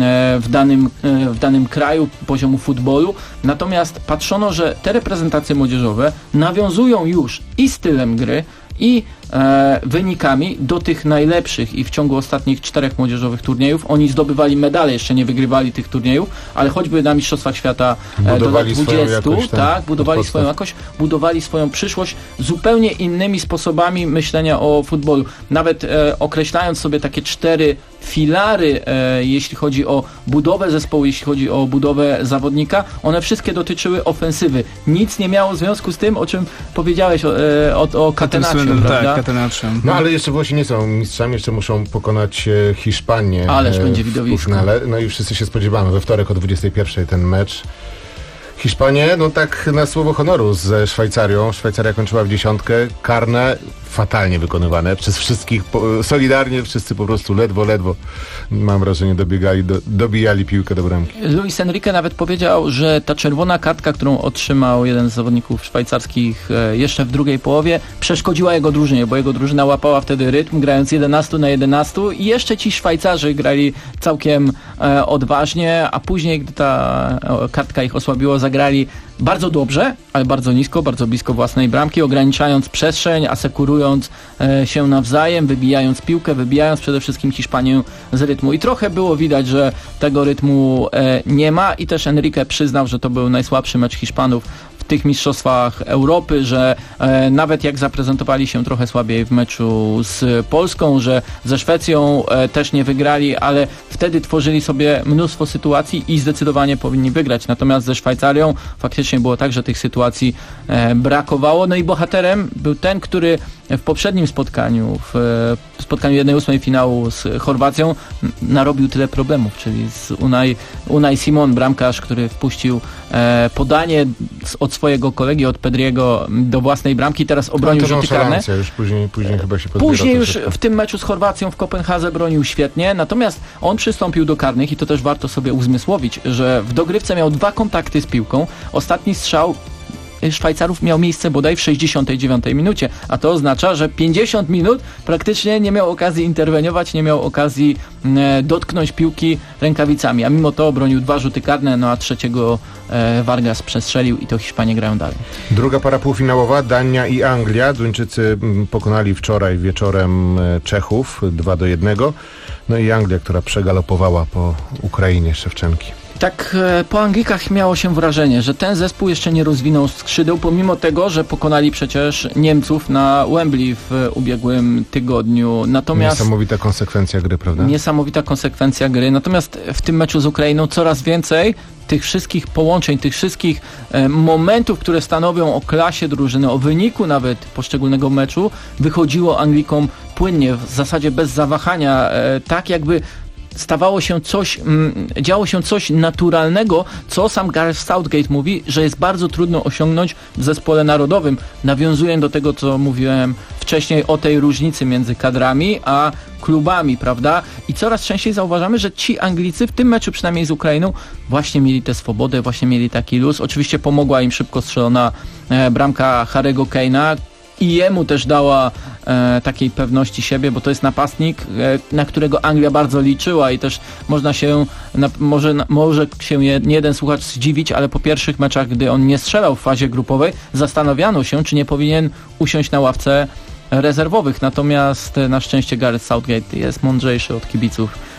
w danym, w danym kraju, poziomu futbolu. Natomiast patrzono, że te reprezentacje młodzieżowe nawiązują już i stylem gry, i e, wynikami do tych najlepszych i w ciągu ostatnich czterech młodzieżowych turniejów oni zdobywali medale, jeszcze nie wygrywali tych turniejów, ale choćby na Mistrzostwach Świata e, do lat dwudziestu, tak, budowali swoją jakość, budowali swoją przyszłość zupełnie innymi sposobami myślenia o futbolu. Nawet e, określając sobie takie cztery filary, e, jeśli chodzi o budowę zespołu, jeśli chodzi o budowę zawodnika, one wszystkie dotyczyły ofensywy. Nic nie miało związku z tym, o czym powiedziałeś, o, e, o, o Catenaccio, prawda? Tak, Catenaccio. No ale jeszcze Włosi nie są mistrzami, jeszcze muszą pokonać e, Hiszpanię. Ależ e, będzie widowisko. No i wszyscy się spodziewamy, we wtorek o dwudziestej pierwszej ten mecz. Hiszpanię, no tak na słowo honoru ze Szwajcarią. Szwajcaria kończyła w dziesiątkę. Karne fatalnie wykonywane przez wszystkich, po, solidarnie wszyscy po prostu ledwo, ledwo, mam wrażenie, dobiegali, do, dobijali piłkę do bramki. Luis Enrique nawet powiedział, że ta czerwona kartka, którą otrzymał jeden z zawodników szwajcarskich e, jeszcze w drugiej połowie, przeszkodziła jego drużynie, bo jego drużyna łapała wtedy rytm, grając jedenaście na jedenaście i jeszcze ci Szwajcarzy grali całkiem e, odważnie, a później, gdy ta e, kartka ich osłabiła, zagrali bardzo dobrze, ale bardzo nisko, bardzo blisko własnej bramki, ograniczając przestrzeń, asekurując e, się nawzajem, wybijając piłkę, wybijając przede wszystkim Hiszpanię z rytmu. I trochę było widać, że tego rytmu e, nie ma i też Enrique przyznał, że to był najsłabszy mecz Hiszpanów w tych mistrzostwach Europy, że e, nawet jak zaprezentowali się trochę słabiej w meczu z Polską, że ze Szwecją e, też nie wygrali, ale wtedy tworzyli sobie mnóstwo sytuacji i zdecydowanie powinni wygrać. Natomiast ze Szwajcarią faktycznie było tak, że tych sytuacji e, brakowało. No i bohaterem był ten, który w poprzednim spotkaniu, w spotkaniu jednej ósmej finału z Chorwacją narobił tyle problemów, czyli z Unai, Unai Simon, bramkarz, który wpuścił e, podanie z, od swojego kolegi, od Pedriego do własnej bramki, teraz obronił no, rzuty karne. Już później, później chyba się Później już troszeczkę. W tym meczu z Chorwacją w Kopenhadze bronił świetnie, natomiast on przystąpił do karnych i to też warto sobie uzmysłowić, że w dogrywce miał dwa kontakty z piłką, ostatni strzał Szwajcarów miał miejsce bodaj w sześćdziesiątej dziewiątej minucie, a to oznacza, że pięćdziesiąt minut praktycznie nie miał okazji interweniować, nie miał okazji e, dotknąć piłki rękawicami, a mimo to obronił dwa rzuty karne, no a trzeciego e, Vargas przestrzelił i to Hiszpanie grają dalej. Druga para półfinałowa, Dania i Anglia. Duńczycy pokonali wczoraj wieczorem Czechów dwa do jednego. No i Anglia, która przegalopowała po Ukrainie Szewczenki. Tak po Anglikach miało się wrażenie, że ten zespół jeszcze nie rozwinął skrzydeł, pomimo tego, że pokonali przecież Niemców na Wembley w ubiegłym tygodniu. Natomiast niesamowita konsekwencja gry, prawda? Niesamowita konsekwencja gry. Natomiast w tym meczu z Ukrainą coraz więcej tych wszystkich połączeń, tych wszystkich e, momentów, które stanowią o klasie drużyny, o wyniku nawet poszczególnego meczu, wychodziło Anglikom płynnie, w zasadzie bez zawahania, e, tak jakby stawało się coś, mm, działo się coś naturalnego, co sam Gareth Southgate mówi, że jest bardzo trudno osiągnąć w zespole narodowym. Nawiązuję do tego, co mówiłem wcześniej o tej różnicy między kadrami a klubami, prawda? I coraz częściej zauważamy, że ci Anglicy w tym meczu, przynajmniej z Ukrainą, właśnie mieli tę swobodę, właśnie mieli taki luz. Oczywiście pomogła im szybko strzelona e, bramka Harry'ego Kane'a, i jemu też dała e, takiej pewności siebie, bo to jest napastnik, e, na którego Anglia bardzo liczyła i też można się, na, może, na, może się je, nie jeden słuchacz zdziwić, ale po pierwszych meczach, gdy on nie strzelał w fazie grupowej, zastanawiano się, czy nie powinien usiąść na ławce rezerwowych. Natomiast e, na szczęście Gareth Southgate jest mądrzejszy od kibiców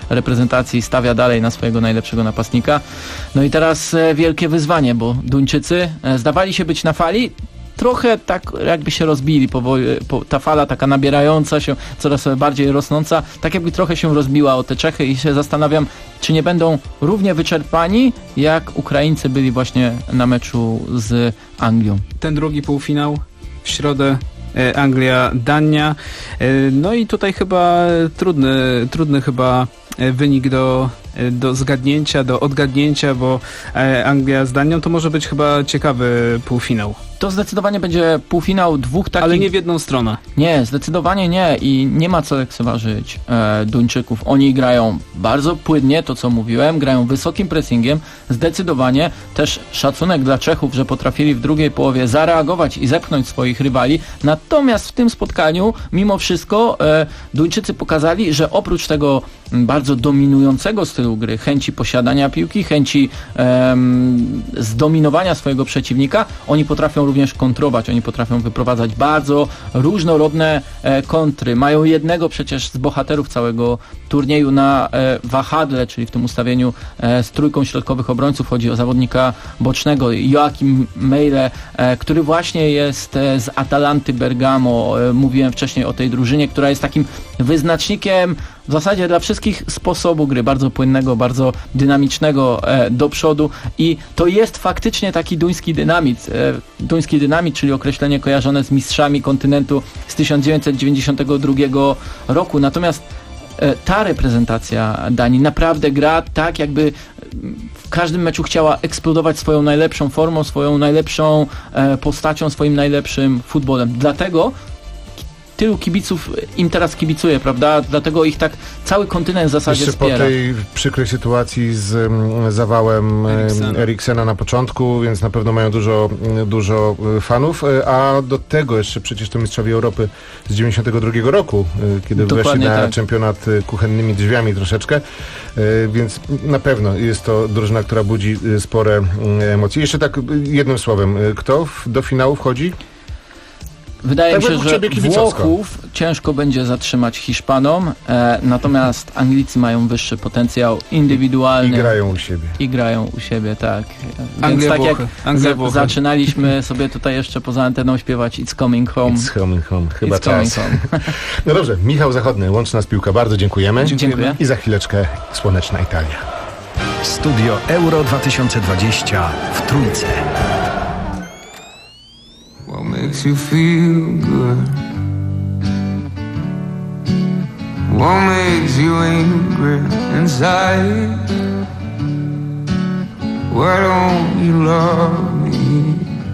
reprezentacji stawia dalej na swojego najlepszego napastnika. No i teraz wielkie wyzwanie, bo Duńczycy zdawali się być na fali, trochę tak jakby się rozbili, powoli, po, ta fala taka nabierająca się, coraz bardziej rosnąca, tak jakby trochę się rozbiła o te Czechy i się zastanawiam, czy nie będą równie wyczerpani, jak Ukraińcy byli właśnie na meczu z Anglią. Ten drugi półfinał w środę Anglia, Dania. No i tutaj chyba trudny, trudny chyba wynik do, do zgadnięcia, do odgadnięcia, bo Anglia z Danią to może być chyba ciekawy półfinał. To zdecydowanie będzie półfinał dwóch takich... Ale nie w jedną stronę. Nie, zdecydowanie nie i nie ma co lekceważyć e, Duńczyków. Oni grają bardzo płynnie, to co mówiłem, grają wysokim pressingiem, zdecydowanie też szacunek dla Czechów, że potrafili w drugiej połowie zareagować i zepchnąć swoich rywali. Natomiast w tym spotkaniu, mimo wszystko, e, Duńczycy pokazali, że oprócz tego bardzo dominującego stylu gry, chęci posiadania piłki, chęci e, zdominowania swojego przeciwnika, oni potrafią również kontrować, oni potrafią wyprowadzać bardzo różnorodne e, kontry. Mają jednego przecież z bohaterów całego turnieju na e, wahadle, czyli w tym ustawieniu e, z trójką środkowych obrońców. Chodzi o zawodnika bocznego Joachim Meile, e, który właśnie jest e, z Atalanty Bergamo. E, mówiłem wcześniej o tej drużynie, która jest takim wyznacznikiem w zasadzie dla wszystkich sposobu gry, bardzo płynnego, bardzo dynamicznego e, do przodu i to jest faktycznie taki duński dynamit. E, duński dynamit, czyli określenie kojarzone z mistrzami kontynentu z tysiąc dziewięćset dziewięćdziesiątego drugiego roku. Natomiast e, ta reprezentacja Danii naprawdę gra tak, jakby w każdym meczu chciała eksplodować swoją najlepszą formą, swoją najlepszą e, postacią, swoim najlepszym futbolem. Dlatego tylu kibiców im teraz kibicuje, prawda? Dlatego ich tak cały kontynent w zasadzie Jeszcze wspiera. po tej przykrej sytuacji z um, zawałem Eriksena. Eriksena na początku, więc na pewno mają dużo, dużo fanów, a do tego jeszcze przecież to mistrzowie Europy z dziewięćdziesiątego drugiego roku, kiedy Dokładnie weszli na tak. czempionat kuchennymi drzwiami troszeczkę, więc na pewno jest to drużyna, która budzi spore emocje. Jeszcze tak jednym słowem, kto do finału wchodzi? Wydaje tak mi się, że Włochów ciężko będzie zatrzymać Hiszpanom, e, natomiast Anglicy mają wyższy potencjał indywidualny. I grają u siebie. I grają u siebie, tak. Więc Anglia, tak Włochy. jak Anglia, za, Włochy. zaczynaliśmy sobie tutaj jeszcze poza anteną śpiewać It's Coming Home. It's coming home, chyba It's coming czas. home. No dobrze, Michał Zachodny, Łączy nas piłka, bardzo dziękujemy. Dziękuję. I za chwileczkę słoneczna Italia. Studio Euro dwa tysiące dwadzieścia w Trójce. What makes you feel good? What makes you angry inside? Why don't you love me?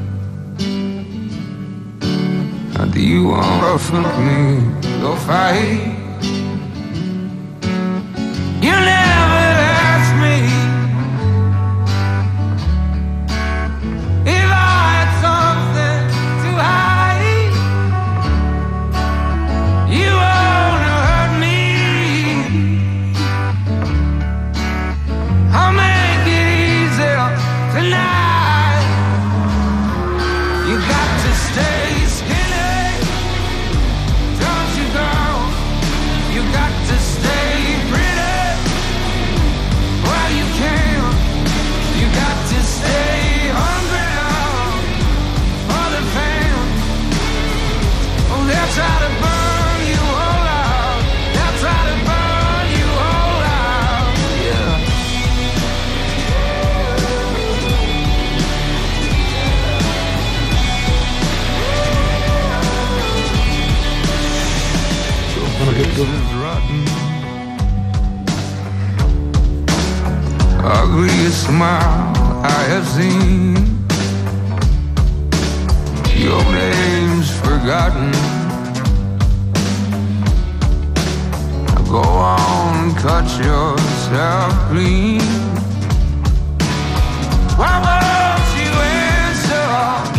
How do you want from me? Go fight. You never asked me if I had something to hide. You wanna hurt me. I'll make it easier tonight. You got to stay skinny, don't you, girl? You got to stay pretty while you can. You got to stay hungry for the fans. Oh, they'll try to burn you all out. They'll try to burn you all out. Yeah. Your face is rotten. Ugliest smile I have seen. Your name's forgotten. Go on, cut yourself clean. Why won't you answer?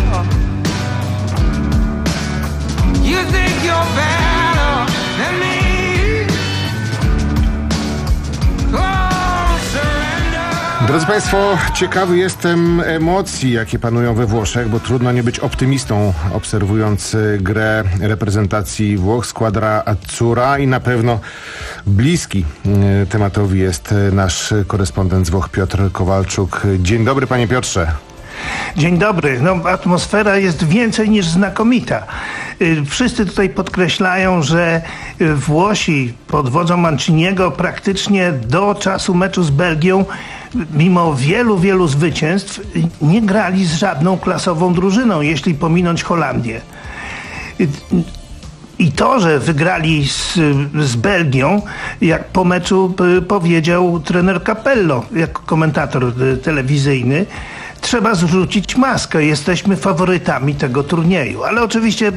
You think you're better than me? Go on, surrender. Drodzy Państwo, ciekawy jestem emocji, jakie panują we Włoszech, bo trudno nie być optymistą, obserwując grę reprezentacji Włoch, Squadra Azzurra, i na pewno bliski tematowi jest nasz korespondent z Włoch, Piotr Kowalczuk. Dzień dobry, panie Piotrze. Dzień dobry. No, atmosfera jest więcej niż znakomita. Wszyscy tutaj podkreślają, że Włosi pod wodzą Manciniego praktycznie do czasu meczu z Belgią, mimo wielu, wielu zwycięstw, nie grali z żadną klasową drużyną, jeśli pominąć Holandię. I to, że wygrali z, z Belgią, jak po meczu powiedział trener Capello, jako komentator telewizyjny, trzeba zrzucić maskę. Jesteśmy faworytami tego turnieju. Ale oczywiście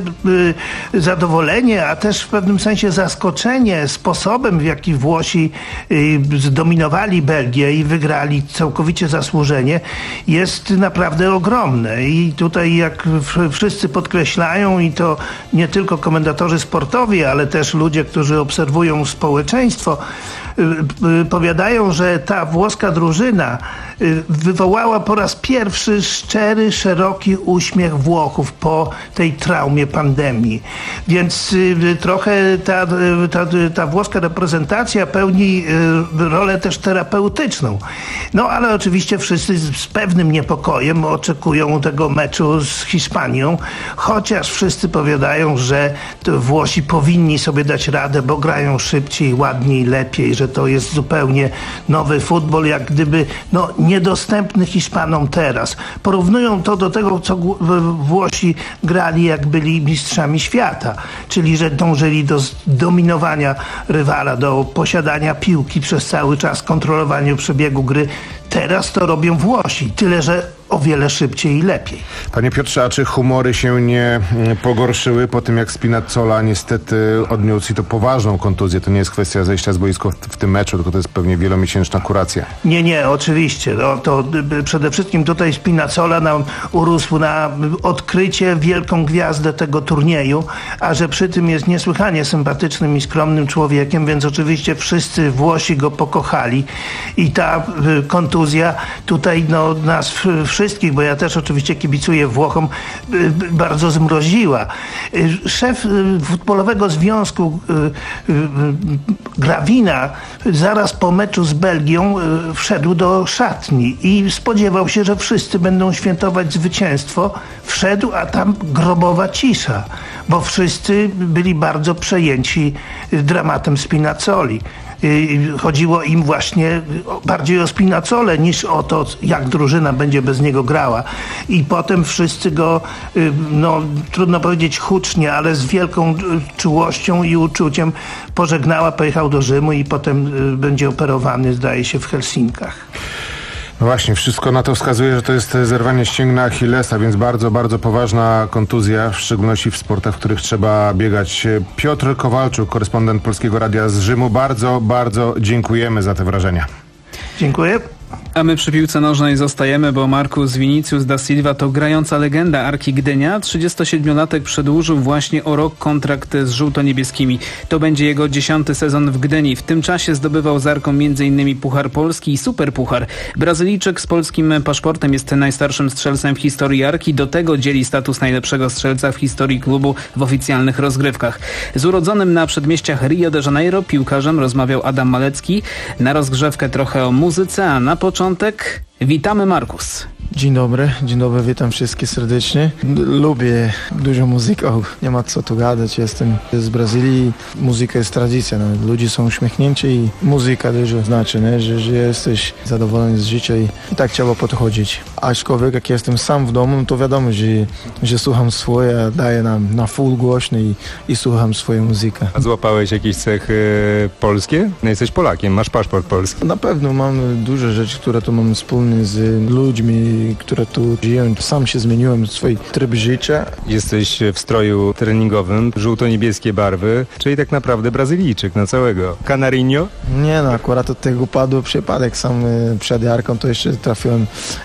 y, zadowolenie, a też w pewnym sensie zaskoczenie sposobem, w jaki Włosi y, zdominowali Belgię i wygrali całkowicie zasłużenie, jest naprawdę ogromne. I tutaj, jak w, wszyscy podkreślają, i to nie tylko komentatorzy sportowi, ale też ludzie, którzy obserwują społeczeństwo, y, y, powiadają, że ta włoska drużyna y, wywołała po raz pierwszy Pierwszy szczery, szeroki uśmiech Włochów po tej traumie pandemii. Więc y, trochę ta, ta, ta włoska reprezentacja pełni y, rolę też terapeutyczną. No ale oczywiście wszyscy z, z pewnym niepokojem oczekują tego meczu z Hiszpanią, chociaż wszyscy powiadają, że Włosi powinni sobie dać radę, bo grają szybciej, ładniej, lepiej, że to jest zupełnie nowy futbol, jak gdyby no, niedostępny Hiszpanom teraz. Porównują to do tego, co Włosi grali, jak byli mistrzami świata, czyli że dążyli do dominowania rywala, do posiadania piłki przez cały czas, kontrolowania przebiegu gry. Teraz to robią Włosi, tyle że o wiele szybciej i lepiej. Panie Piotrze, a czy humory się nie pogorszyły po tym, jak Spinazzola niestety odniósł i to poważną kontuzję? To nie jest kwestia zejścia z boiska w, w tym meczu, tylko to jest pewnie wielomiesięczna kuracja. Nie, nie, oczywiście. No, to przede wszystkim tutaj Spinazzola nam urósł na odkrycie, wielką gwiazdę tego turnieju, a że przy tym jest niesłychanie sympatycznym i skromnym człowiekiem, więc oczywiście wszyscy Włosi go pokochali i ta kontuzja tutaj no, nas wszystkich, bo ja też oczywiście kibicuję Włochom, bardzo zmroziła. Szef futbolowego związku Gravina zaraz po meczu z Belgią wszedł do szatni i spodziewał się, że wszyscy będą świętować zwycięstwo. Wszedł, a tam grobowa cisza, bo wszyscy byli bardzo przejęci dramatem Spinazzoli. Chodziło im właśnie bardziej o Spinazzolę niż o to, jak drużyna będzie bez niego grała. I potem wszyscy go, no trudno powiedzieć hucznie, ale z wielką czułością i uczuciem pożegnała, pojechał do Rzymu i potem będzie operowany, zdaje się, w Helsinkach. No właśnie, wszystko na to wskazuje, że to jest zerwanie ścięgna Achillesa, więc bardzo, bardzo poważna kontuzja, w szczególności w sportach, w których trzeba biegać. Piotr Kowalczuk, korespondent Polskiego Radia z Rzymu, bardzo, bardzo dziękujemy za te wrażenia. Dziękuję. A my przy piłce nożnej zostajemy, bo Marcus Vinicius da Silva to grająca legenda Arki Gdynia. trzydziestosiedmiolatek przedłużył właśnie o rok kontrakt z żółto-niebieskimi. To będzie jego dziesiąty sezon w Gdyni. W tym czasie zdobywał z Arką między innymi Puchar Polski i Superpuchar. Brazylijczyk z polskim paszportem jest najstarszym strzelcem w historii Arki. Do tego dzieli status najlepszego strzelca w historii klubu w oficjalnych rozgrywkach. Z urodzonym na przedmieściach Rio de Janeiro piłkarzem rozmawiał Adam Malecki. Na rozgrzewkę trochę o muzyce, a na początek witamy Markus. Dzień dobry, dzień dobry, witam wszystkich serdecznie. Lubię dużo muzykę, nie ma co tu gadać, jestem z Brazylii, muzyka jest tradycja, no. Ludzie są uśmiechnięci i muzyka dużo znaczy, nie? Że, że jesteś zadowolony z życia i, i tak trzeba podchodzić. Aczkolwiek jak jestem sam w domu, to wiadomo, że, że słucham swoje, daję na, na full głośny i, i słucham swoją muzykę. A złapałeś jakieś cechy polskie? No jesteś Polakiem, masz paszport polski. Na pewno mam dużo rzeczy, które tu mam wspólne z ludźmi, które tu żyją. Sam się zmieniłem w swój tryb życia. Jesteś w stroju treningowym, żółto-niebieskie barwy, czyli tak naprawdę Brazylijczyk na całego. Canarinho? Nie no, akurat od tego padł przypadek. Sam przed Jarką to jeszcze trafiłem inny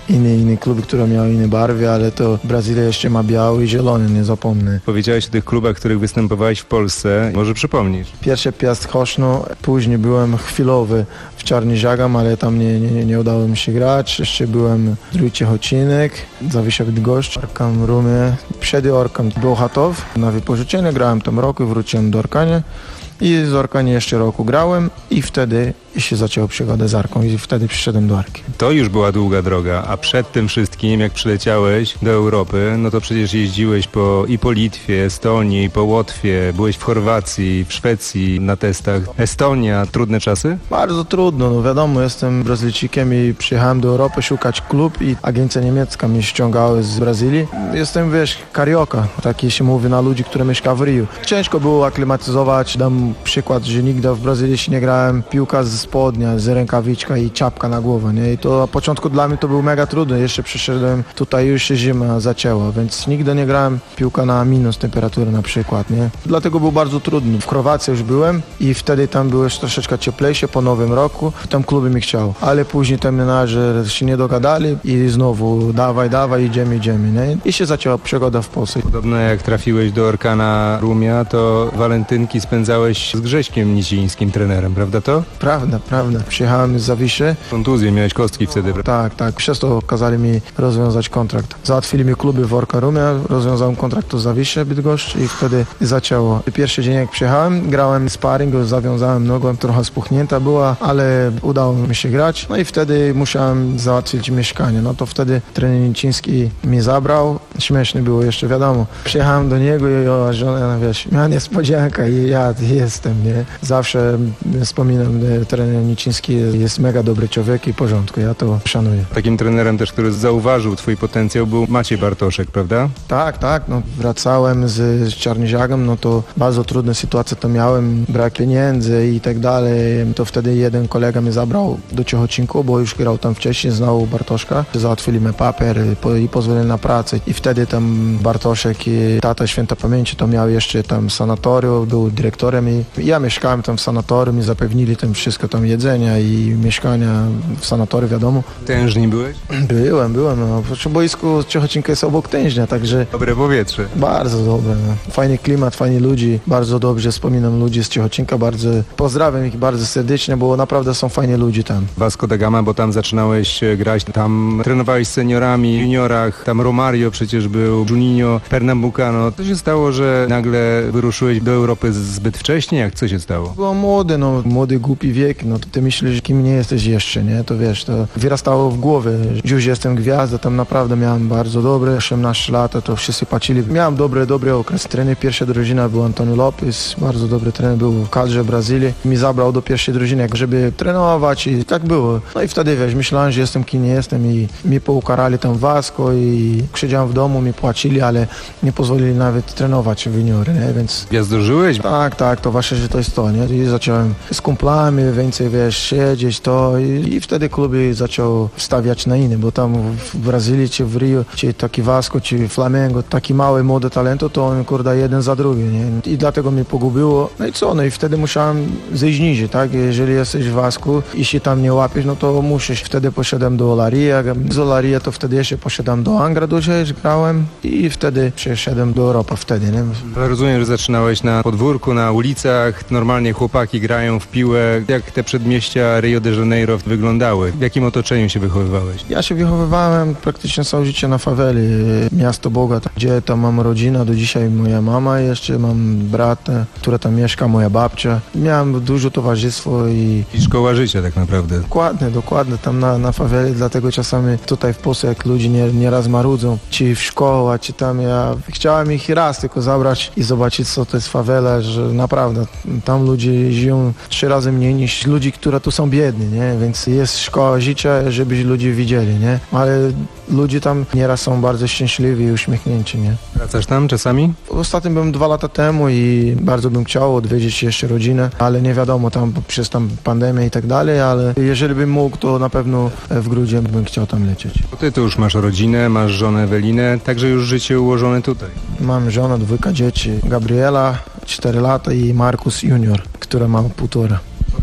inne kluby, które miały inne barwy, ale to Brazylia jeszcze ma biały i zielony, nie zapomnę. Powiedziałeś o tych klubach, w których występowałeś w Polsce. Może przypomnisz? Pierwszy Piast Choszno, później byłem chwilowy w Czarny Żagam, ale tam nie, nie, nie udało mi się grać. Jeszcze byłem drugi Ciechocinek, Zawisza Bydgoszcz, Orkan Rumie. Przed Orkan Bełchatów. Na wypożyczenie grałem tam rok i wróciłem do Orkania. I z Orkanie jeszcze roku grałem i wtedy się zaczęła przygoda z Arką i wtedy przyszedłem do Arki. To już była długa droga, a przed tym wszystkim, jak przyleciałeś do Europy, no to przecież jeździłeś po, i po Litwie, Estonii, i po Łotwie, byłeś w Chorwacji, w Szwecji na testach. Estonia, trudne czasy? Bardzo trudno, no wiadomo, jestem Brazylijczykiem i przyjechałem do Europy szukać klub i agencja niemiecka mnie ściągała z Brazylii. Jestem, wiesz, karioka, taki się mówi na ludzi, które mieszka w Rio. Ciężko było aklimatyzować, dam przykład, że nigdy w Brazylii się nie grałem, piłka z spodnia, z rękawiczka i czapka na głowę, nie? I to na początku dla mnie to było mega trudne. Jeszcze przyszedłem, tutaj już się zima zaczęła, więc nigdy nie grałem piłka na minus temperatury na przykład, nie? Dlatego był bardzo trudno. W Chorwacji już byłem i wtedy tam było już troszeczkę cieplejsze po nowym roku. Tam kluby mi chciał, ale później tam menadżer się nie dogadali i znowu dawaj, dawaj, idziemy, idziemy, nie? I się zaczęła przygoda w Polsce. Podobno jak trafiłeś do Orkana Rumia, to walentynki spędzałeś z Grześkiem Nicińskim, trenerem, prawda to? Prawda, prawda. Przyjechałem z Zawiszy. Kontuzję, miałeś kostki wtedy. Tak, tak. Przez to kazali mi rozwiązać kontrakt. Załatwili mi kluby w Orka Rumia, rozwiązałem kontrakt w Zawiszy Bydgoszcz i wtedy zaczęło. Pierwszy dzień jak przyjechałem, grałem sparring, zawiązałem nogą, trochę spuchnięta była, ale udało mi się grać. No i wtedy musiałem załatwić mieszkanie. No to wtedy trener Niciński mnie zabrał. Śmieszne było jeszcze, wiadomo. Przyjechałem do niego i o, żona, wiesz, miała niespodzianka i ja jestem, nie? Zawsze wspominam, trener Niciński jest mega dobry człowiek i w porządku, ja to szanuję. Takim trenerem też, który zauważył twój potencjał, był Maciej Bartoszek, prawda? Tak, tak, no wracałem z, z Czarnyżagiem, no to bardzo trudna sytuacja to miałem, brak pieniędzy i tak dalej, to wtedy jeden kolega mnie zabrał do Ciechocinku, bo już grał tam wcześniej, znał Bartoszka, załatwili mi papier i pozwolili na pracę i wtedy tam Bartoszek i tata święta pamięci to miał jeszcze tam sanatorium, był dyrektorem i ja mieszkałem tam w sanatorium i zapewnili tam wszystko, tam jedzenia i mieszkania w sanatorium, wiadomo. Tężni byłeś? Byłem, byłem, no. Przy boisku Ciechocinka jest obok Tężnia, także... Dobre powietrze. Bardzo dobre, no. Fajny klimat, fajni ludzi, bardzo dobrze wspominam ludzi z Ciechocinka, bardzo pozdrawiam ich bardzo serdecznie, bo naprawdę są fajni ludzie tam. Vasco da Gama, bo tam zaczynałeś grać, tam trenowałeś z seniorami, juniorach, tam Romario przecież był, Juninho, Pernambucano. Co się stało, że nagle wyruszyłeś do Europy zbyt wcześnie? Jak co się stało? Byłem młody, no, młody, głupi wiek, no to ty myślisz, kim nie jesteś jeszcze, nie? To wiesz, to wyrastało w głowie. Już jestem gwiazda, tam naprawdę miałem bardzo dobre, osiemnaście lat, to wszyscy patrzyli. Miałem dobry, dobry okres. Trener pierwsza drużyna był Antonio Lopez, bardzo dobry trener, był w kadrze Brazylii. Mi zabrał do pierwszej drużyny, żeby trenować i tak było. No i wtedy, wiesz, myślałem, że jestem kim nie jestem i mi poukarali tam Vasco i siedziałem w domu, mi płacili, ale nie pozwolili nawet trenować w juniory, nie? Więc... Gwiazdożyłeś? Tak, tak, to właśnie, że to jest to, nie? I zacząłem z kumplami więcej, wiesz, siedzieć to i, i wtedy kluby zaczął stawiać na inne, bo tam w Brazylii czy w Rio, czy taki Vasco, czy Flamengo, taki mały, młody talentu, to on, kurde, jeden za drugi, nie? I dlatego mnie pogubiło. No i co? No i wtedy musiałem zejść niżej, tak? Jeżeli jesteś w Vasco i się tam nie łapiesz, no to musisz. Wtedy poszedłem do Olaria, z Olaria to wtedy jeszcze poszedłem do Angra, dużo grałem i wtedy przeszedłem do Europy wtedy, nie? Ale rozumiem, że zaczynałeś na podwórku, na ulicach, normalnie chłopaki grają w piłę. Jak te przedmieścia Rio de Janeiro wyglądały? W jakim otoczeniu się wychowywałeś? Ja się wychowywałem praktycznie całe życie na faweli, miasto Boga, gdzie tam mam rodzinę, do dzisiaj moja mama jeszcze, mam brata, która tam mieszka, moja babcia. Miałem dużo towarzystwo i... I szkoła życia tak naprawdę. Dokładnie, dokładnie, tam na, na faweli, dlatego czasami tutaj w Polsce, jak ludzie nie, nieraz marudzą, czy w szkołach, czy tam ja chciałem ich raz tylko zabrać i zobaczyć, co to jest fawela, że naprawdę tam ludzie żyją trzy razy mniej niż ludzi, które tu są biedni, nie? Więc jest szkoła życia, żeby ludzie widzieli, nie? Ale ludzie tam nieraz są bardzo szczęśliwi i uśmiechnięci, nie? Wracasz tam czasami? Ostatnio byłem dwa lata temu i bardzo bym chciał odwiedzić jeszcze rodzinę, ale nie wiadomo, tam przez tam pandemię i tak dalej, ale jeżeli bym mógł, to na pewno w grudzień bym chciał tam lecieć. Bo ty to już masz rodzinę, masz żonę Ewelinę, także już życie ułożone tutaj. Mam żonę, dwójka dzieci, Gabriela, cztery lata i Markus Junior, która ma półtora.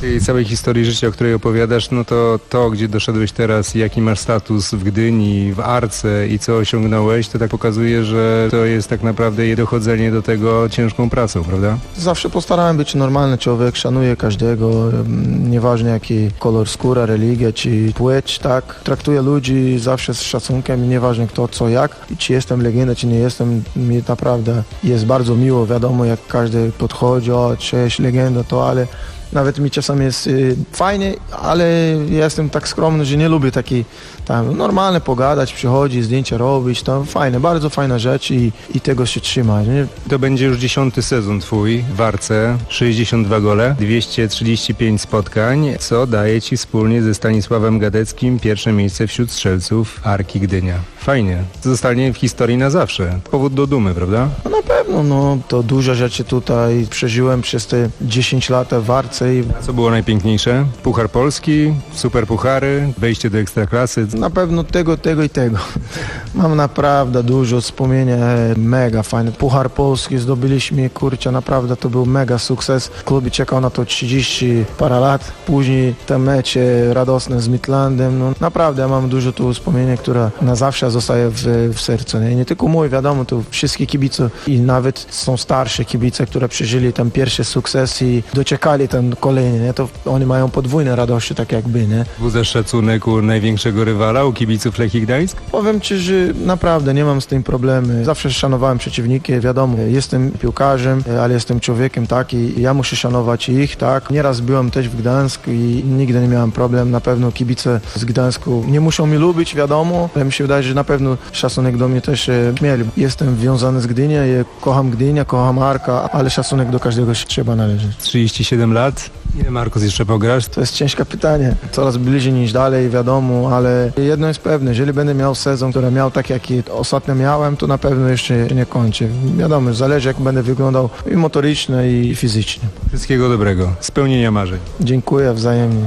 tej całej historii życia, o której opowiadasz, no to to, gdzie doszedłeś teraz, jaki masz status w Gdyni, w Arce i co osiągnąłeś, to tak pokazuje, że to jest tak naprawdę dochodzenie do tego ciężką pracą, prawda? Zawsze postarałem być normalny człowiek, szanuję każdego, nieważne jaki kolor skóra, religia czy płeć, tak. Traktuję ludzi zawsze z szacunkiem, nieważne kto, co, jak. I czy jestem legendą, czy nie jestem, mi naprawdę jest bardzo miło, wiadomo jak każdy podchodzi, o, cześć, legenda, to, ale nawet mi czasami jest y, fajnie, ale ja jestem tak skromny, że nie lubię taki tam normalnie pogadać, przychodzić, zdjęcia robić, to fajne, bardzo fajna rzecz i, i tego się trzymać. Nie? To będzie już dziesiąty sezon twój w Arce, sześćdziesiąt dwa gole, dwieście trzydzieści pięć spotkań, co daje ci wspólnie ze Stanisławem Gadeckim pierwsze miejsce wśród strzelców Arki Gdynia. Fajnie, zostanie w historii na zawsze. Powód do dumy, prawda? No na pewno, no to dużo rzeczy tutaj przeżyłem przez te dziesięć lat w Arce. I... A co było najpiękniejsze? Puchar Polski, super puchary, wejście do Ekstraklasy? Na pewno tego, tego i tego. Mam naprawdę dużo wspomnień, mega fajne. Puchar Polski zdobyliśmy, kurczę, naprawdę to był mega sukces. Klub czekał na to trzydzieści parę lat. Później te mecze radosne z Midlandem. No, naprawdę ja mam dużo tu wspomnień, które na zawsze zostaje w, w sercu. Nie? nie tylko mój, wiadomo, to wszystkie kibice i nawet są starsze kibice, które przeżyli ten pierwszy sukces i doczekali ten kolejny. Nie? To oni mają podwójne radości, tak jakby. Nie? Wzbudzę szacunek u największego rywala, u kibiców Lechii Gdańsk? Powiem ci, że naprawdę nie mam z tym problemy. Zawsze szanowałem przeciwniki, wiadomo, jestem piłkarzem, ale jestem człowiekiem, tak, i ja muszę szanować ich, tak. Nieraz byłem też w Gdańsku i nigdy nie miałem problem. Na pewno kibice z Gdańsku nie muszą mi lubić, wiadomo, ale mi się wydaje, że na pewno szacunek do mnie też mieli. Jestem związany z Gdynią, ja kocham Gdynię, kocham Arka, ale szacunek do każdego się trzeba należeć. trzydzieści siedem lat. Ile, Markus, jeszcze pograsz? To jest ciężkie pytanie. Coraz bliżej niż dalej, wiadomo, ale jedno jest pewne, jeżeli będę miał sezon, który miał tak, jaki ostatnio miałem, to na pewno jeszcze nie kończę. Wiadomo, zależy jak będę wyglądał i motorycznie, i fizycznie. Wszystkiego dobrego. Spełnienia marzeń. Dziękuję wzajemnie.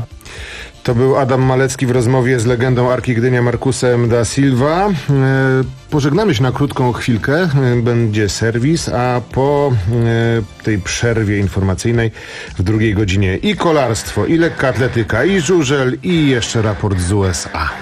To był Adam Malecki w rozmowie z legendą Arki Gdynia Markusem da Silva. Pożegnamy się na krótką chwilkę, będzie serwis, a po tej przerwie informacyjnej w drugiej godzinie i kolarstwo, i lekkoatletyka, i żużel, i jeszcze raport z U S A.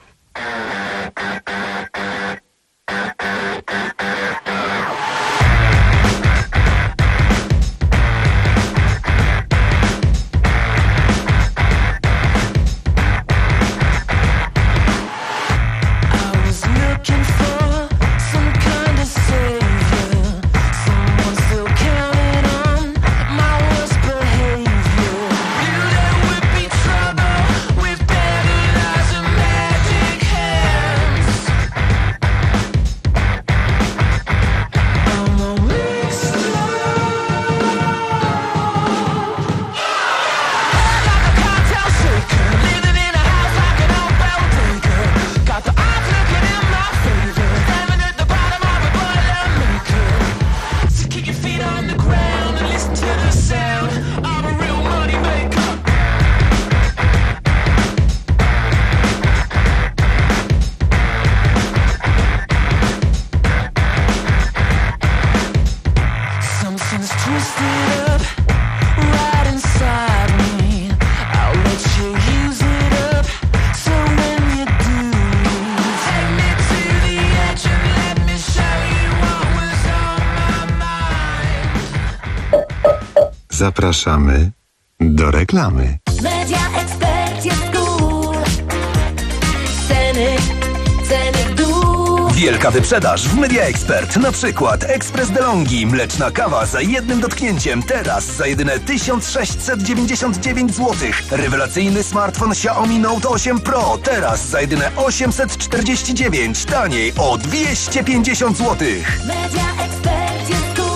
Zapraszamy do reklamy. Media Expert jest cool. Ceny, ceny w dół. Wielka wyprzedaż w Media Expert. Na przykład Ekspres DeLonghi, mleczna kawa za jednym dotknięciem. Teraz za jedyne tysiąc sześćset dziewięćdziesiąt dziewięć złotych. Rewelacyjny smartfon Xiaomi Note osiem Pro. Teraz za jedyne osiemset czterdzieści dziewięć. Taniej o dwieście pięćdziesiąt złotych. Media Expert jest cool.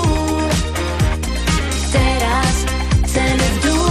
Teraz ceny w dół.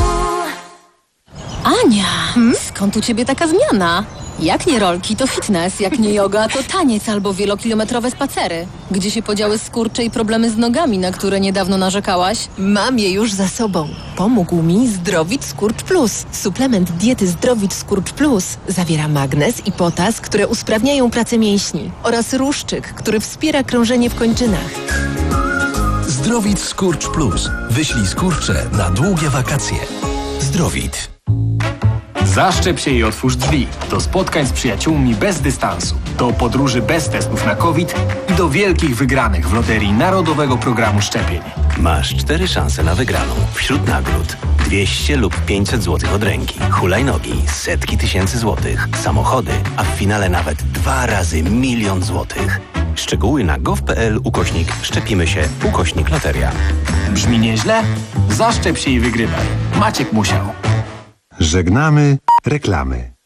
Ania, hmm? Skąd u ciebie taka zmiana? Jak nie rolki, to fitness, jak nie yoga, to taniec albo wielokilometrowe spacery. Gdzie się podziały skurcze i problemy z nogami, na które niedawno narzekałaś? Mam je już za sobą. Pomógł mi Zdrowit Skurcz Plus. Suplement diety Zdrowit Skurcz Plus zawiera magnez i potas, które usprawniają pracę mięśni, oraz ruszczyk, który wspiera krążenie w kończynach. Zdrowit Skurcz Plus. Wyślij skurcze na długie wakacje. Zdrowit. Zaszczep się i otwórz drzwi. Do spotkań z przyjaciółmi bez dystansu. Do podróży bez testów na COVID i do wielkich wygranych w loterii Narodowego Programu Szczepień. Masz cztery szanse na wygraną. Wśród nagród dwieście lub pięćset złotych od ręki, hulajnogi, setki tysięcy złotych, samochody, a w finale nawet dwa razy milion złotych. Szczegóły na gov.pl ukośnik szczepimy się ukośnik loteria. Brzmi nieźle? Zaszczep się i wygrywaj. Maciek Musiał. Żegnamy reklamy.